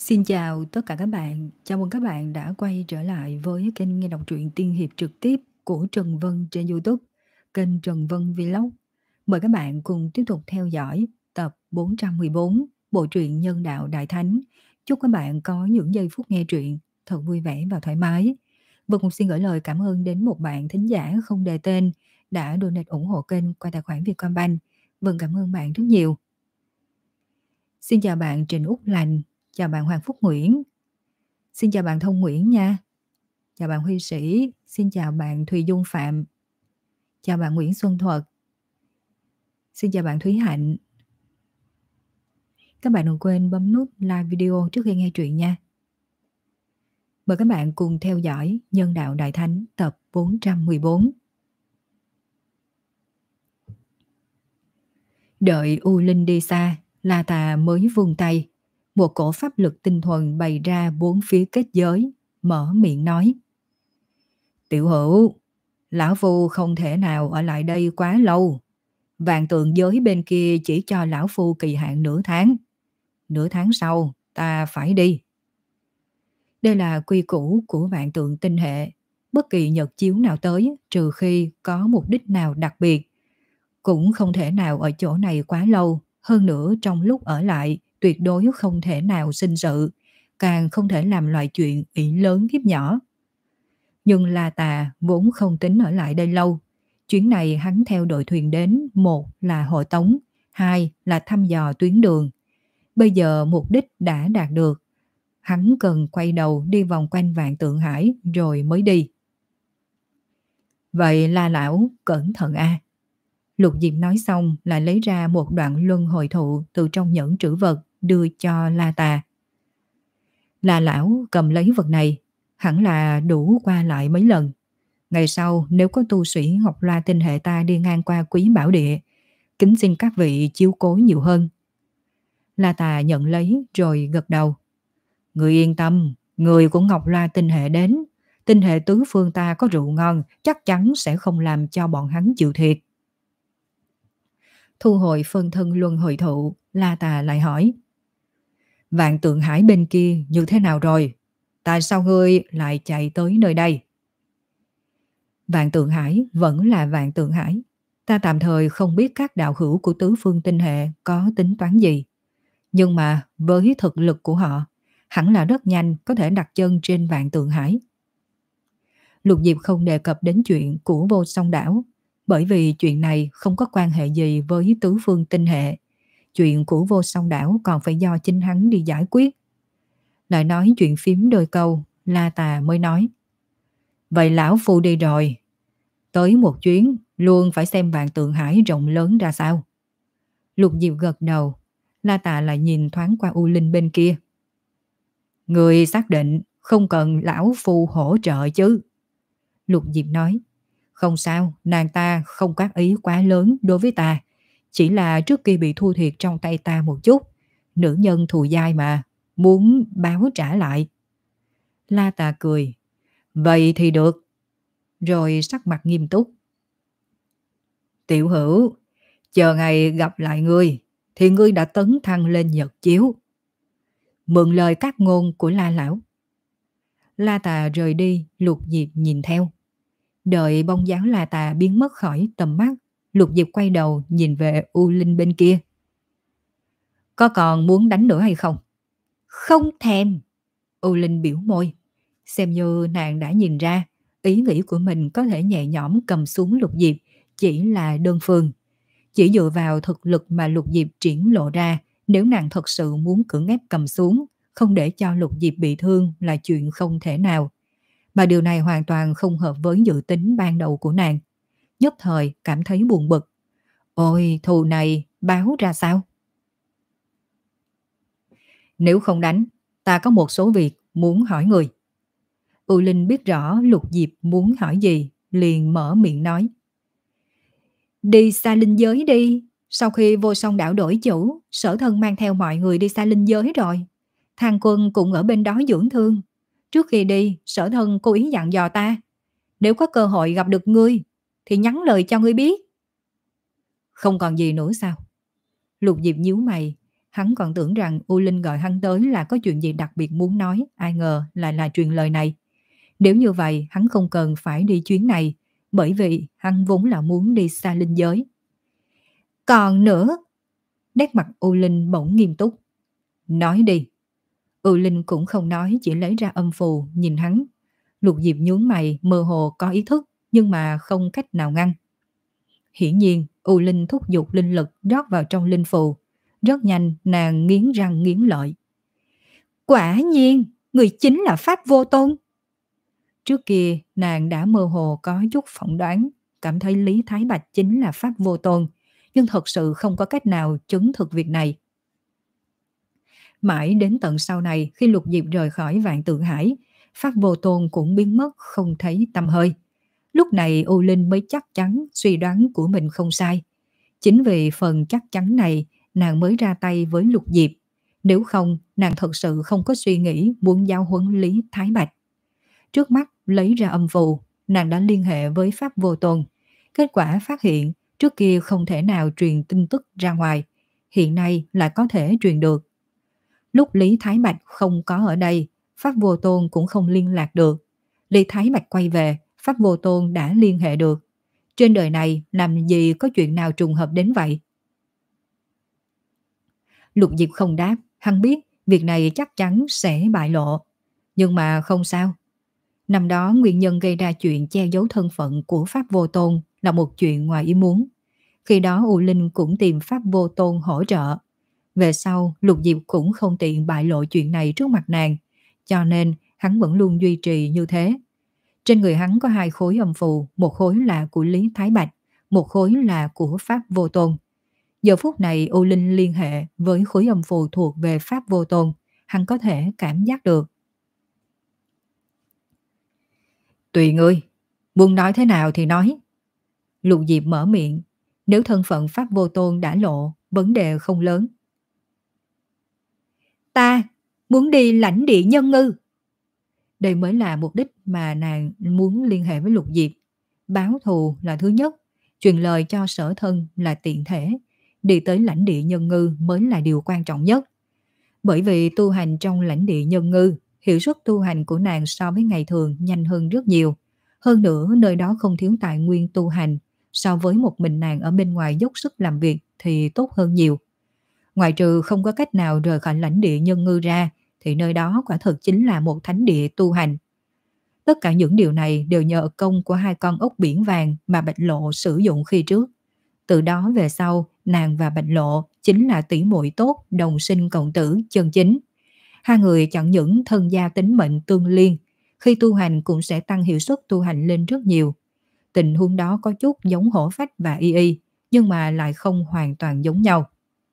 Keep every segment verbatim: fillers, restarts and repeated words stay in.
Xin chào tất cả các bạn, chào mừng các bạn đã quay trở lại với kênh nghe đọc truyện tiên hiệp trực tiếp của Trần Vân trên YouTube, kênh Trần Vân Vlog. Mời các bạn cùng tiếp tục theo dõi tập bốn trăm mười bốn bộ truyện Nhân đạo Đại Thánh. Chúc các bạn có những giây phút nghe truyện thật vui vẻ và thoải mái. Vân cũng xin gửi lời cảm ơn đến một bạn thính giả không đề tên đã donate ủng hộ kênh qua tài khoản Vietcombank. Vân cảm ơn bạn rất nhiều. Xin chào bạn Trình Úc Lành. Chào bạn Hoàng Phúc Nguyễn. Xin chào bạn Thông Nguyễn nha. Chào bạn Huy Sĩ. Xin chào bạn Thùy Dung Phạm. Chào bạn Nguyễn Xuân Thuật. Xin chào bạn Thúy Hạnh. Các bạn đừng quên bấm nút like video trước khi nghe truyện nha. Mời các bạn cùng theo dõi Nhân đạo Đại Thánh tập bốn trăm mười bốn. Đợi U Linh đi xa, La Tà mới vung tay. Một cổ pháp lực tinh thuần bày ra bốn phía kết giới, mở miệng nói: Tiểu Hữu, lão phu không thể nào ở lại đây quá lâu. Vạn tượng giới bên kia chỉ cho lão phu kỳ hạn nửa tháng. Nửa tháng sau ta phải đi. Đây là quy củ của vạn tượng tinh hệ. Bất kỳ nhật chiếu nào tới, trừ khi có mục đích nào đặc biệt, cũng không thể nào ở chỗ này quá lâu. Hơn nữa trong lúc ở lại tuyệt đối không thể nào sinh sự, càng không thể làm loại chuyện ỷ lớn hiếp nhỏ. Nhưng La Tà vốn không tính ở lại đây lâu. Chuyến này hắn theo đội thuyền đến, một là hộ tống, hai là thăm dò tuyến đường. Bây giờ mục đích đã đạt được, hắn cần quay đầu đi vòng quanh Vạn Tượng Hải rồi mới đi. Vậy La lão cẩn thận a. Lục Diệp nói xong là lấy ra một đoạn luân hồi thụ từ trong nhẫn trữ vật đưa cho La Tà. La lão cầm lấy vật này, hẳn là đủ qua lại mấy lần. Ngày sau nếu có tu sĩ Ngọc Loa tinh hệ ta đi ngang qua Quý Bảo Địa, kính xin các vị chiếu cố nhiều hơn. La Tà nhận lấy rồi gật đầu. Người yên tâm, người của Ngọc Loa tinh hệ đến, tinh hệ tứ phương ta có rượu ngon, chắc chắn sẽ không làm cho bọn hắn chịu thiệt. Thu hồi phân thân luân hồi thụ, La Tà lại hỏi: Vạn Tượng Hải bên kia như thế nào rồi? Tại sao ngươi lại chạy tới nơi đây? Vạn Tượng Hải vẫn là Vạn Tượng Hải. Ta tạm thời không biết các đạo hữu của tứ phương tinh hệ có tính toán gì. Nhưng mà với thực lực của họ, hẳn là rất nhanh có thể đặt chân trên Vạn Tượng Hải. Lục Diệp không đề cập đến chuyện của Vô Song Đảo, bởi vì chuyện này không có quan hệ gì với tứ phương tinh hệ. Chuyện của Vô Song Đảo còn phải do chính hắn đi giải quyết. Lại nói chuyện phím đôi câu, La Tà mới nói: Vậy lão phu đi rồi. Tới một chuyến luôn phải xem Vạn Tượng Hải rộng lớn ra sao. Lục Diệp gật đầu. La Tà lại nhìn thoáng qua U Linh bên kia. Người xác định không cần lão phu hỗ trợ chứ? Lục Diệp nói: Không sao, nàng ta không có ý quá lớn đối với ta. Chỉ là trước kia bị thua thiệt trong tay ta một chút. Nữ nhân thù dai mà, muốn báo trả lại. La Tà cười: Vậy thì được. Rồi sắc mặt nghiêm túc: Tiểu Hữu, chờ ngày gặp lại ngươi thì ngươi đã tấn thăng lên nhật chiếu. Mượn lời các ngôn của La lão. La Tà rời đi, Lục Diệp nhìn theo. Đợi bóng dáng La Tà biến mất khỏi tầm mắt, Lục Diệp quay đầu nhìn về U Linh bên kia. Có còn muốn đánh nữa hay không? Không thèm. U Linh biểu môi. Xem như nàng đã nhìn ra, ý nghĩ của mình có thể nhẹ nhõm cầm xuống Lục Diệp chỉ là đơn phương. Chỉ dựa vào thực lực mà Lục Diệp triển lộ ra, nếu nàng thật sự muốn cưỡng ép cầm xuống, không để cho Lục Diệp bị thương là chuyện không thể nào. Mà điều này hoàn toàn không hợp với dự tính ban đầu của nàng. Nhất thời cảm thấy buồn bực. Ôi, thù này báo ra sao? Nếu không đánh, ta có một số việc muốn hỏi người. U Linh biết rõ Lục Diệp muốn hỏi gì, liền mở miệng nói. Đi xa linh giới đi. Sau khi Vô Song đảo đổi chủ, Sở Thân mang theo mọi người đi xa linh giới rồi. Thang Quân cũng ở bên đó dưỡng thương. Trước khi đi, Sở Thân cố ý dặn dò ta, nếu có cơ hội gặp được ngươi thì nhắn lời cho ngươi biết. Không còn gì nữa sao? Lục Diệp nhíu mày. Hắn còn tưởng rằng U Linh gọi hắn tới là có chuyện gì đặc biệt muốn nói, ai ngờ lại là truyền lời này. Nếu như vậy, hắn không cần phải đi chuyến này, bởi vì hắn vốn là muốn đi xa linh giới. Còn nữa, nét mặt U Linh bỗng nghiêm túc. Nói đi. U Linh cũng không nói, chỉ lấy ra âm phù, nhìn hắn. Lục Diệp nhướng mày, mơ hồ có ý thức, nhưng mà không cách nào ngăn. Hiển nhiên, U Linh thúc giục linh lực rót vào trong linh phù. Rất nhanh, nàng nghiến răng nghiến lợi. Quả nhiên, người chính là Pháp Vô Tôn. Trước kia, nàng đã mơ hồ có chút phỏng đoán, cảm thấy Lý Thái Bạch chính là Pháp Vô Tôn, nhưng thật sự không có cách nào chứng thực việc này. Mãi đến tận sau này, khi Lục Diệp rời khỏi Vạn Tượng Hải, Pháp Vô Tôn cũng biến mất không thấy tăm hơi. Lúc này U Linh mới chắc chắn suy đoán của mình không sai. Chính vì phần chắc chắn này, nàng mới ra tay với Lục Diệp. Nếu không, nàng thật sự không có suy nghĩ muốn giao huấn Lý Thái Bạch. Trước mắt lấy ra âm phù, nàng đã liên hệ với Pháp Vô Tôn. Kết quả phát hiện trước kia không thể nào truyền tin tức ra ngoài, hiện nay lại có thể truyền được. Lúc Lý Thái Bạch không có ở đây, Pháp Vô Tôn cũng không liên lạc được. Lý Thái Bạch quay về, Pháp Vô Tôn đã liên hệ được. Trên đời này làm gì có chuyện nào trùng hợp đến vậy? Lục Diệp không đáp, hắn biết việc này chắc chắn sẽ bại lộ. Nhưng mà không sao. Năm đó nguyên nhân gây ra chuyện che giấu thân phận của Pháp Vô Tôn là một chuyện ngoài ý muốn. Khi đó U Linh cũng tìm Pháp Vô Tôn hỗ trợ. Về sau, Lục Diệp cũng không tiện bại lộ chuyện này trước mặt nàng, cho nên hắn vẫn luôn duy trì như thế. Trên người hắn có hai khối âm phù, một khối là của Lý Thái Bạch, một khối là của Pháp Vô Tôn. Giờ phút này U Linh liên hệ với khối âm phù thuộc về Pháp Vô Tôn, hắn có thể cảm giác được. Tùy ngươi, muốn nói thế nào thì nói. Lục Diệp mở miệng, nếu thân phận Pháp Vô Tôn đã lộ, vấn đề không lớn. Ta muốn đi lãnh địa Nhân Ngư. Đây mới là mục đích mà nàng muốn liên hệ với Lục Diệp. Báo thù là thứ nhất, truyền lời cho sở thân là tiện thể, đi tới lãnh địa Nhân Ngư mới là điều quan trọng nhất. Bởi vì tu hành trong lãnh địa Nhân Ngư, hiệu suất tu hành của nàng so với ngày thường nhanh hơn rất nhiều. Hơn nữa nơi đó không thiếu tài nguyên tu hành, so với một mình nàng ở bên ngoài dốc sức làm việc thì tốt hơn nhiều. Ngoài trừ không có cách nào rời khỏi lãnh địa Nhân Ngư ra, thì nơi đó quả thực chính là một thánh địa tu hành. Tất cả những điều này đều nhờ công của hai con ốc biển vàng mà Bạch Lộ sử dụng khi trước. Từ đó về sau, nàng và Bạch Lộ chính là tỷ muội tốt, đồng sinh cộng tử chân chính. Hai người chẳng những thân gia tính mệnh tương liên, khi tu hành cũng sẽ tăng hiệu suất tu hành lên rất nhiều. Tình huống đó có chút giống Hổ Phách và Y Y, nhưng mà lại không hoàn toàn giống nhau.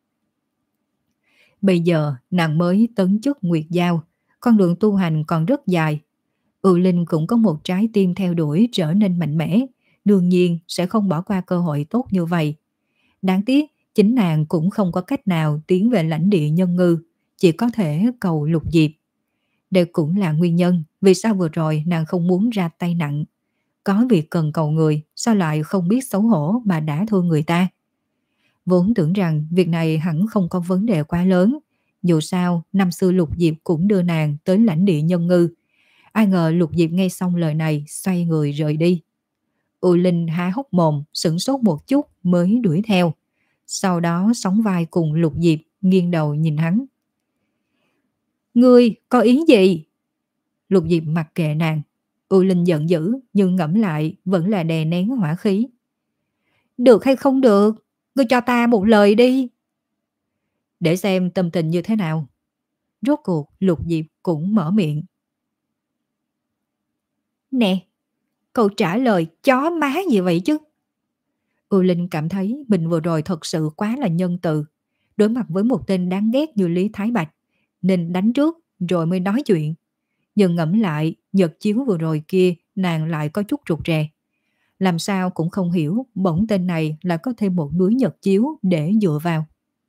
Bây giờ nàng mới tấn chức Nguyệt Giao, con đường tu hành còn rất dài. U Linh cũng có một trái tim theo đuổi trở nên mạnh mẽ, đương nhiên sẽ không bỏ qua cơ hội tốt như vậy. Đáng tiếc, chính nàng cũng không có cách nào tiến về lãnh địa Nhân Ngư, chỉ có thể cầu Lục Diệp. Đây cũng là nguyên nhân vì sao vừa rồi nàng không muốn ra tay nặng. Có việc cần cầu người, sao lại không biết xấu hổ mà đã thương người ta. Vốn tưởng rằng việc này hẳn không có vấn đề quá lớn. Dù sao, năm xưa Lục Diệp cũng đưa nàng tới lãnh địa Nhân Ngư. Ai ngờ Lục Diệp nghe xong lời này xoay người rời đi. U Linh há hốc mồm, sửng sốt một chút mới đuổi theo. Sau đó sóng vai cùng Lục Diệp, nghiêng đầu nhìn hắn. Ngươi có ý gì? Lục Diệp mặc kệ nàng. U Linh giận dữ nhưng ngẫm lại vẫn là đè nén hỏa khí. Được hay không được? Ngươi cho ta một lời đi. Để xem tâm tình như thế nào. Rốt cuộc Lục Diệp cũng mở miệng. Nè, cậu trả lời chó má gì vậy chứ? U Linh cảm thấy mình vừa rồi thật sự quá là nhân từ. Đối mặt với một tên đáng ghét như Lý Thái Bạch, nên đánh trước rồi mới nói chuyện. Nhưng ngẫm lại, nhật chiếu vừa rồi kia nàng lại có chút rụt rè. Làm sao cũng không hiểu bỗng tên này lại có thêm một núi nhật chiếu để dựa vào.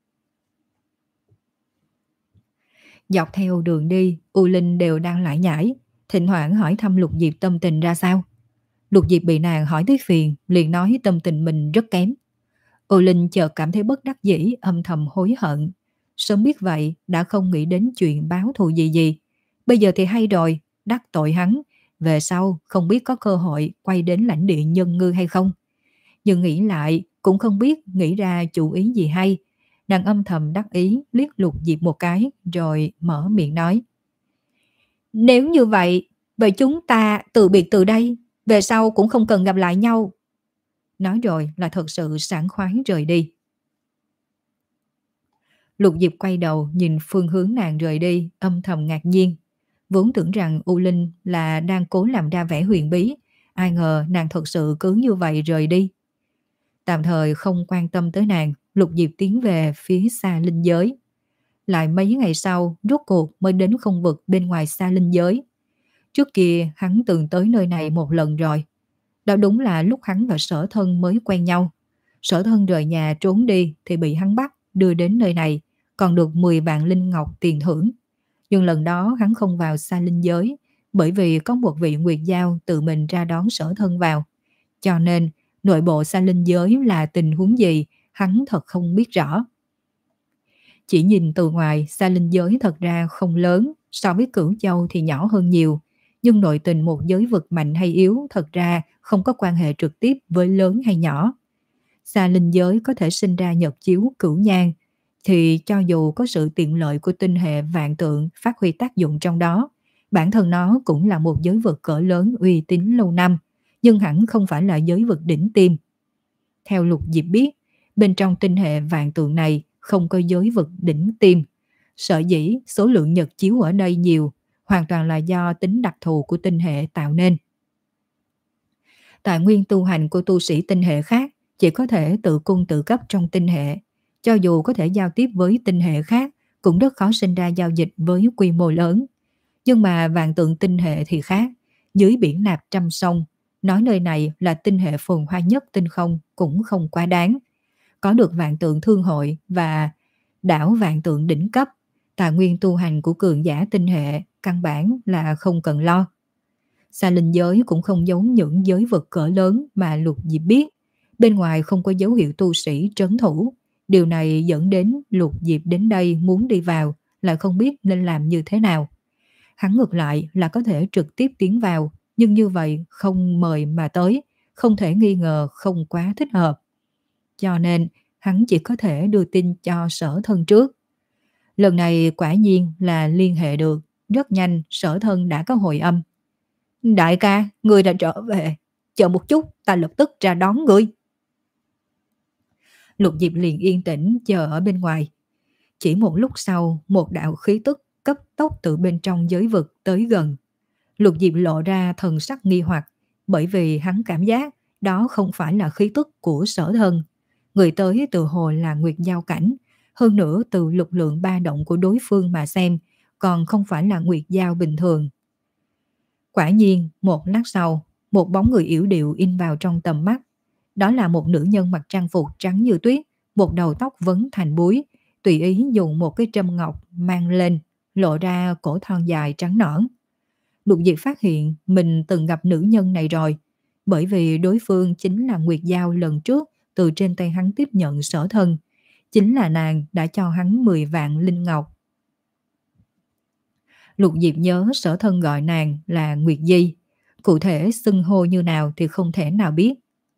Dọc theo đường đi, U Linh đều đang lải nhải, thỉnh thoảng hỏi thăm Lục Diệp tâm tình ra sao. Lục Diệp bị nàng hỏi tới phiền, liền nói tâm tình mình rất kém. U Linh chợt cảm thấy bất đắc dĩ, âm thầm hối hận. sớm biết vậy đã không nghĩ đến chuyện báo thù gì gì. Bây giờ thì hay rồi, đắc tội hắn, về sau không biết có cơ hội quay đến lãnh địa Nhân Ngư hay không. Nhưng nghĩ lại cũng không biết nghĩ ra chủ ý gì hay. Nàng âm thầm đắc ý liếc Lục Diệp một cái rồi mở miệng nói. Nếu như vậy, vậy chúng ta từ biệt từ đây, về sau cũng không cần gặp lại nhau. Nói rồi là thật sự sảng khoái rời đi. Lục Diệp quay đầu nhìn phương hướng nàng rời đi, âm thầm ngạc nhiên. Vốn tưởng rằng U Linh là đang cố làm ra vẻ huyền bí, ai ngờ nàng thật sự cứ như vậy rời đi. Tạm thời không quan tâm tới nàng, Lục Diệp tiến về phía xa linh giới. Lại mấy ngày sau, rốt cuộc mới đến không vực bên ngoài xa linh giới. Trước kia hắn từng tới nơi này một lần rồi. Đó đúng là lúc hắn và Sở Thân mới quen nhau. Sở Thân rời nhà trốn đi thì bị hắn bắt, đưa đến nơi này, còn được mười vạn linh ngọc tiền thưởng. Nhưng lần đó hắn không vào xa linh giới, bởi vì có một vị Nguyệt Giao tự mình ra đón Sở Thân vào. Cho nên, nội bộ xa linh giới là tình huống gì, hắn thật không biết rõ. Chỉ nhìn từ ngoài, xa linh giới thật ra không lớn, so với Cửu Châu thì nhỏ hơn nhiều. Nhưng nội tình một giới vực mạnh hay yếu thật ra không có quan hệ trực tiếp với lớn hay nhỏ. Xa linh giới có thể sinh ra nhật chiếu cửu nhang, thì cho dù có sự tiện lợi của tinh hệ vạn tượng phát huy tác dụng trong đó, bản thân nó cũng là một giới vực cỡ lớn uy tín lâu năm, nhưng hẳn không phải là giới vực đỉnh tiêm. Theo Lục Diệp biết, bên trong tinh hệ vạn tượng này không có giới vực đỉnh tiêm. Sở dĩ số lượng nhật chiếu ở đây nhiều, hoàn toàn là do tính đặc thù của tinh hệ tạo nên. Tài nguyên tu hành của tu sĩ tinh hệ khác chỉ có thể tự cung tự cấp trong tinh hệ. Cho dù có thể giao tiếp với tinh hệ khác, cũng rất khó sinh ra giao dịch với quy mô lớn. Nhưng mà vạn tượng tinh hệ thì khác. Dưới biển nạp trăm sông, nói nơi này là tinh hệ phồn hoa nhất tinh không cũng không quá đáng. Có được vạn tượng thương hội và đảo vạn tượng đỉnh cấp, tài nguyên tu hành của cường giả tinh hệ căn bản là không cần lo. Xa linh giới cũng không giống những giới vực cỡ lớn mà Lục Diệp biết. Bên ngoài không có dấu hiệu tu sĩ trấn thủ. Điều này dẫn đến Lục Diệp đến đây muốn đi vào, lại không biết nên làm như thế nào. Hắn ngược lại là có thể trực tiếp tiến vào, nhưng như vậy không mời mà tới, không thể nghi ngờ không quá thích hợp. Cho nên hắn chỉ có thể đưa tin cho Sở Thân trước. Lần này quả nhiên là liên hệ được, rất nhanh Sở Thân đã có hồi âm. Đại ca, người đã trở về, chờ một chút, ta lập tức ra đón ngươi. Lục Diệp liền yên tĩnh chờ ở bên ngoài. Chỉ một lúc sau, một đạo khí tức cấp tốc từ bên trong giới vực tới gần. Lục Diệp lộ ra thần sắc nghi hoặc, bởi vì hắn cảm giác đó không phải là khí tức của Sở Thân. Người tới từ hồ là Nguyệt Giao cảnh, hơn nữa từ lực lượng ba động của đối phương mà xem, còn không phải là Nguyệt Giao bình thường. Quả nhiên, một lát sau, một bóng người yểu điệu in vào trong tầm mắt. Đó là một nữ nhân mặc trang phục trắng như tuyết, một đầu tóc vấn thành búi, tùy ý dùng một cái trâm ngọc mang lên, lộ ra cổ thon dài trắng nõn. Lục Diệp phát hiện mình từng gặp nữ nhân này rồi, bởi vì đối phương chính là Nguyệt Giao lần trước từ trên tay hắn tiếp nhận Sở Thân. Chính là nàng đã cho hắn mười vạn linh ngọc. Lục Diệp nhớ Sở Thân gọi nàng là Nguyệt Di, cụ thể xưng hô như nào thì không thể nào biết.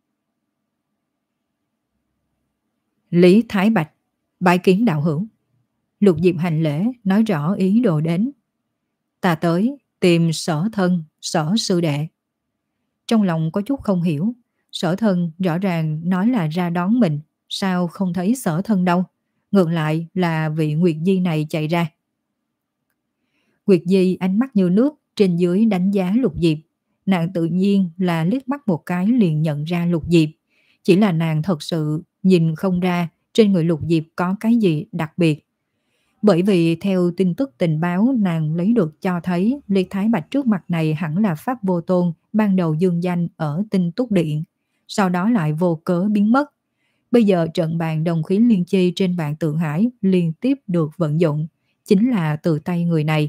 Lý Thái Bạch, bái kiến đạo hữu. Lục Diệp hành lễ nói rõ ý đồ đến. Ta tới tìm Sở Thân, Sở sư đệ. Trong lòng có chút không hiểu, Sở Thân rõ ràng nói là ra đón mình, sao không thấy Sở Thân đâu, ngược lại là vị Nguyệt Di này chạy ra. Nguyệt Di ánh mắt như nước, trên dưới đánh giá Lục Diệp. Nàng tự nhiên là liếc mắt một cái liền nhận ra Lục Diệp. Chỉ là nàng thật sự nhìn không ra trên người Lục Diệp có cái gì đặc biệt. Bởi vì theo tin tức tình báo nàng lấy được cho thấy Lý Thái Bạch trước mặt này hẳn là Pháp Vô Tôn ban đầu dương danh ở Tinh Túc Điện, sau đó lại vô cớ biến mất. Bây giờ trận bàn đồng khí liên chi trên vạn tượng hải liên tiếp được vận dụng, chính là từ tay người này.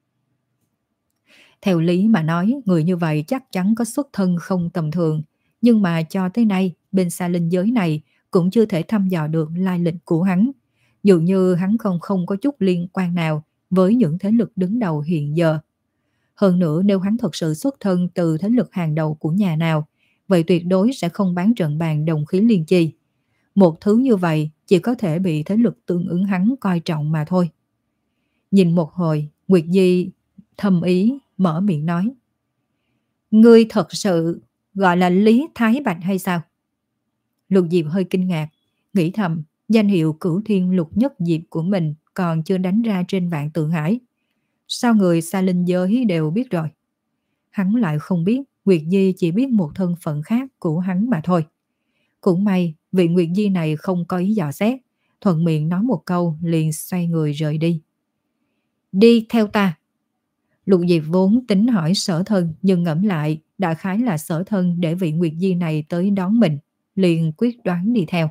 Theo lý mà nói, người như vậy chắc chắn có xuất thân không tầm thường, nhưng mà cho tới nay bên xa linh giới này cũng chưa thể thăm dò được lai lịch của hắn. Dường như hắn không không có chút liên quan nào với những thế lực đứng đầu hiện giờ. Hơn nữa nếu hắn thật sự xuất thân từ thế lực hàng đầu của nhà nào, vậy tuyệt đối sẽ không bán trận bàn đồng khí liên chi. Một thứ như vậy chỉ có thể bị thế lực tương ứng hắn coi trọng mà thôi. Nhìn một hồi, Nguyệt Di thầm ý mở miệng nói: Ngươi thật sự gọi là Lý Thái Bạch hay sao? Lục Diệp hơi kinh ngạc, nghĩ thầm danh hiệu Cửu Thiên Lục Nhất Diệp của mình còn chưa đánh ra trên Vạn Tượng Hải. Sao người xa linh giới đều biết rồi? Hắn lại không biết, Nguyệt Di chỉ biết một thân phận khác của hắn mà thôi. Cũng may, vị Nguyệt Di này không có ý dò xét, thuận miệng nói một câu liền xoay người rời đi. Đi theo ta. Lục Diệp vốn tính hỏi Sở Thân, nhưng ngẫm lại, đại khái là Sở Thân để vị Nguyệt Di này tới đón mình, liền quyết đoán đi theo.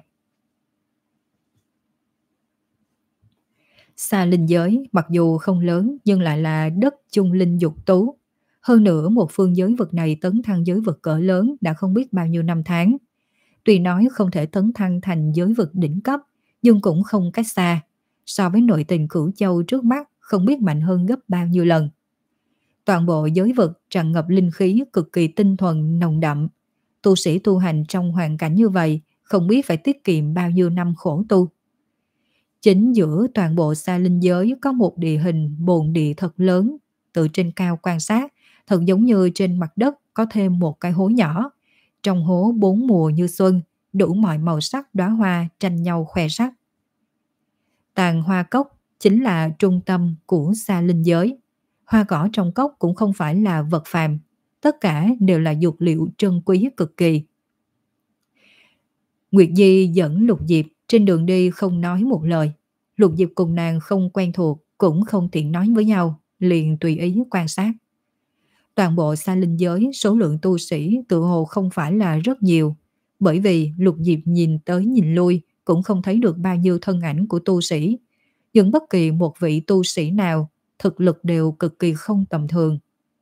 Xa linh giới mặc dù không lớn nhưng lại là đất chung linh dục tú. Hơn nữa một phương giới vực này tấn thăng giới vực cỡ lớn đã không biết bao nhiêu năm tháng. Tuy nói không thể tấn thăng thành giới vực đỉnh cấp, nhưng cũng không cách xa. So với nội tình Cửu Châu trước mắt không biết mạnh hơn gấp bao nhiêu lần. Toàn bộ giới vực tràn ngập linh khí cực kỳ tinh thuần nồng đậm. Tu sĩ tu hành trong hoàn cảnh như vậy không biết phải tiết kiệm bao nhiêu năm khổ tu. Chính giữa toàn bộ xa linh giới có một địa hình bồn địa thật lớn. Từ trên cao quan sát, thật giống như trên mặt đất có thêm một cái hố nhỏ. Trong hố bốn mùa như xuân, đủ mọi màu sắc đóa hoa tranh nhau khoe sắc. Tàn hoa cốc chính là trung tâm của xa linh giới. Hoa cỏ trong cốc cũng không phải là vật phàm, tất cả đều là dược liệu trân quý cực kỳ. Nguyệt Di dẫn Lục Diệp trên đường đi không nói một lời. Lục Diệp cùng nàng không quen thuộc, cũng không tiện nói với nhau, liền tùy ý quan sát. Toàn bộ xa linh giới số lượng tu sĩ tự hồ không phải là rất nhiều, bởi vì Lục Diệp nhìn tới nhìn lui cũng không thấy được bao nhiêu thân ảnh của tu sĩ. Nhưng bất kỳ một vị tu sĩ nào, thực lực đều cực kỳ không tầm thường.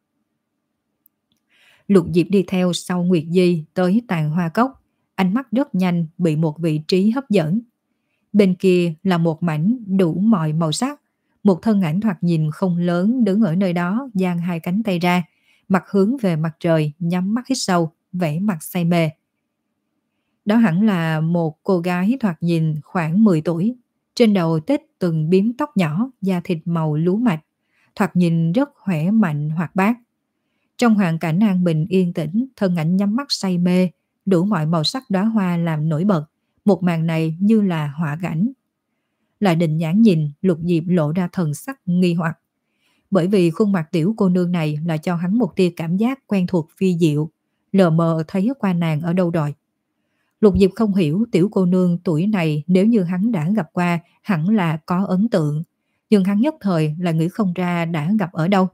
Lục Diệp đi theo sau Nguyệt Di tới tàn hoa cốc, ánh mắt rất nhanh bị một vị trí hấp dẫn. Bên kia là một mảnh đủ mọi màu sắc, một thân ảnh thoạt nhìn không lớn đứng ở nơi đó dang hai cánh tay ra, mặt hướng về mặt trời, nhắm mắt hít sâu, vẻ mặt say mê. Đó hẳn là một cô gái thoạt nhìn khoảng mười tuổi, trên đầu tết từng bím tóc nhỏ, da thịt màu lúa mạch, thoạt nhìn rất khỏe mạnh hoạt bát. Trong hoàn cảnh an bình yên tĩnh, thân ảnh nhắm mắt say mê, đủ mọi màu sắc đóa hoa làm nổi bật, một màn này như là họa cảnh. Lại định nhãn nhìn, Lục Diệp lộ ra thần sắc nghi hoặc. Bởi vì khuôn mặt tiểu cô nương này là cho hắn một tia cảm giác quen thuộc phi diệu, lờ mờ thấy qua nàng ở đâu rồi. Lục Diệp không hiểu tiểu cô nương tuổi này nếu như hắn đã gặp qua hẳn là có ấn tượng, nhưng hắn nhất thời là nghĩ không ra đã gặp ở đâu.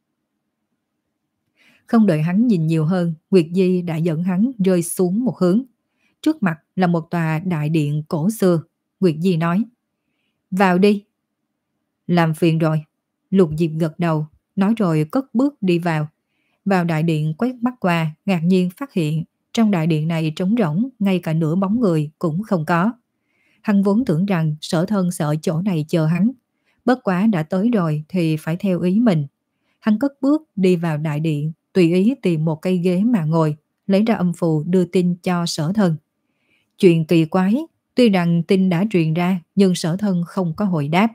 Không đợi hắn nhìn nhiều hơn, Nguyệt Di đã dẫn hắn rơi xuống một hướng. Trước mặt là một tòa đại điện cổ xưa. Nguyệt Di nói: Vào đi. Làm phiền rồi. Lục Diệp gật đầu, nói rồi cất bước đi vào. Vào đại điện quét mắt qua, ngạc nhiên phát hiện trong đại điện này trống rỗng, ngay cả nửa bóng người cũng không có. Hắn vốn tưởng rằng Sở Thân sợ chỗ này chờ hắn, bất quá đã tới rồi thì phải theo ý mình. Hắn cất bước đi vào đại điện, tùy ý tìm một cây ghế mà ngồi, lấy ra âm phù đưa tin cho Sở Thân. Chuyện kỳ quái, tuy rằng tin đã truyền ra nhưng Sở Thân không có hồi đáp.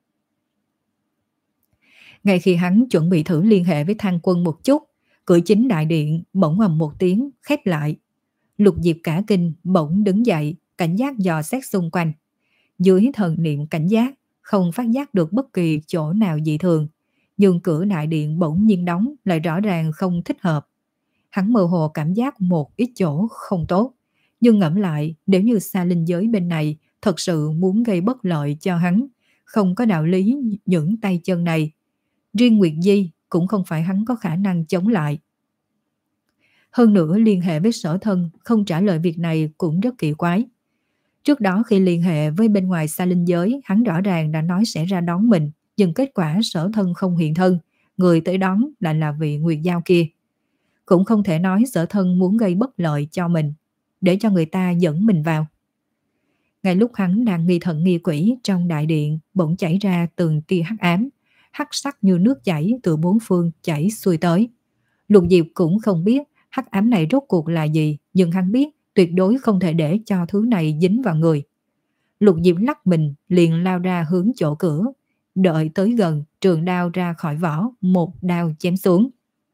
Ngay khi hắn chuẩn bị thử liên hệ với Thang Quân một chút, cửa chính đại điện bỗng ầm một tiếng khép lại. Lục Diệp cả kinh bỗng đứng dậy, cảnh giác dò xét xung quanh. Dưới thần niệm cảnh giác, không phát giác được bất kỳ chỗ nào dị thường, nhưng cửa đại điện bỗng nhiên đóng lại rõ ràng không thích hợp. Hắn mơ hồ cảm giác một ít chỗ không tốt, nhưng ngẫm lại nếu như xa linh giới bên này thật sự muốn gây bất lợi cho hắn, không có đạo lý những tay chân này. Riêng Nguyệt Di cũng không phải hắn có khả năng chống lại. Hơn nữa liên hệ với Sở Thân không trả lời việc này cũng rất kỳ quái. Trước đó khi liên hệ với bên ngoài xa linh giới, hắn rõ ràng đã nói sẽ ra đón mình, nhưng kết quả Sở Thân không hiện thân, người tới đón lại là vị Nguyệt Giao kia. Cũng không thể nói Sở Thân muốn gây bất lợi cho mình, để cho người ta dẫn mình vào. Ngay lúc hắn đang nghi thần nghi quỷ, trong đại điện bỗng chảy ra từng tia hắc ám, hắc sắc như nước chảy từ bốn phương chảy xuôi tới. Lục Diệp cũng không biết hắc ám này rốt cuộc là gì, nhưng hắn biết tuyệt đối không thể để cho thứ này dính vào người. Lục Diệp lắc mình liền lao ra hướng chỗ cửa, đợi tới gần, trường đao ra khỏi vỏ, một đao chém xuống.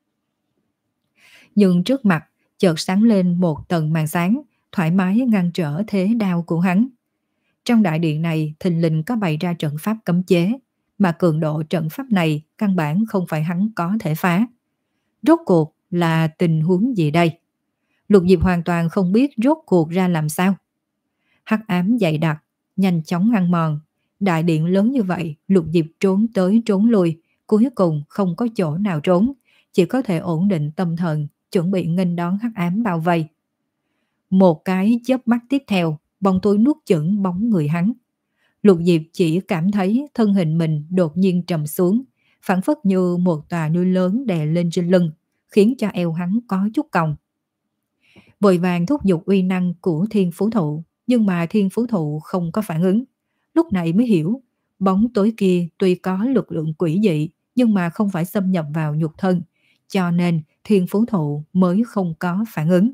Nhưng trước mặt chợt sáng lên một tầng màn sáng, thoải mái ngăn trở thế đao của hắn. Trong đại điện này thình lình có bày ra trận pháp cấm chế, mà cường độ trận pháp này căn bản không phải hắn có thể phá. Rốt cuộc là tình huống gì đây? Lục Diệp hoàn toàn không biết rốt cuộc ra làm sao. Hắc ám dày đặc, nhanh chóng ăn mòn. Đại điện lớn như vậy, Lục Diệp trốn tới trốn lui, cuối cùng không có chỗ nào trốn, chỉ có thể ổn định tâm thần, chuẩn bị nghênh đón hắc ám bao vây. Một cái chớp mắt tiếp theo, bóng tối nuốt chửng bóng người hắn. Lục Diệp chỉ cảm thấy thân hình mình đột nhiên trầm xuống, phản phất như một tòa núi lớn đè lên trên lưng, khiến cho eo hắn có chút còng. Vội vàng thúc giục uy năng của thiên phú thụ, nhưng mà thiên phú thụ không có phản ứng. Lúc này mới hiểu, bóng tối kia tuy có lực lượng quỷ dị, nhưng mà không phải xâm nhập vào nhục thân, cho nên thiên phú thụ mới không có phản ứng.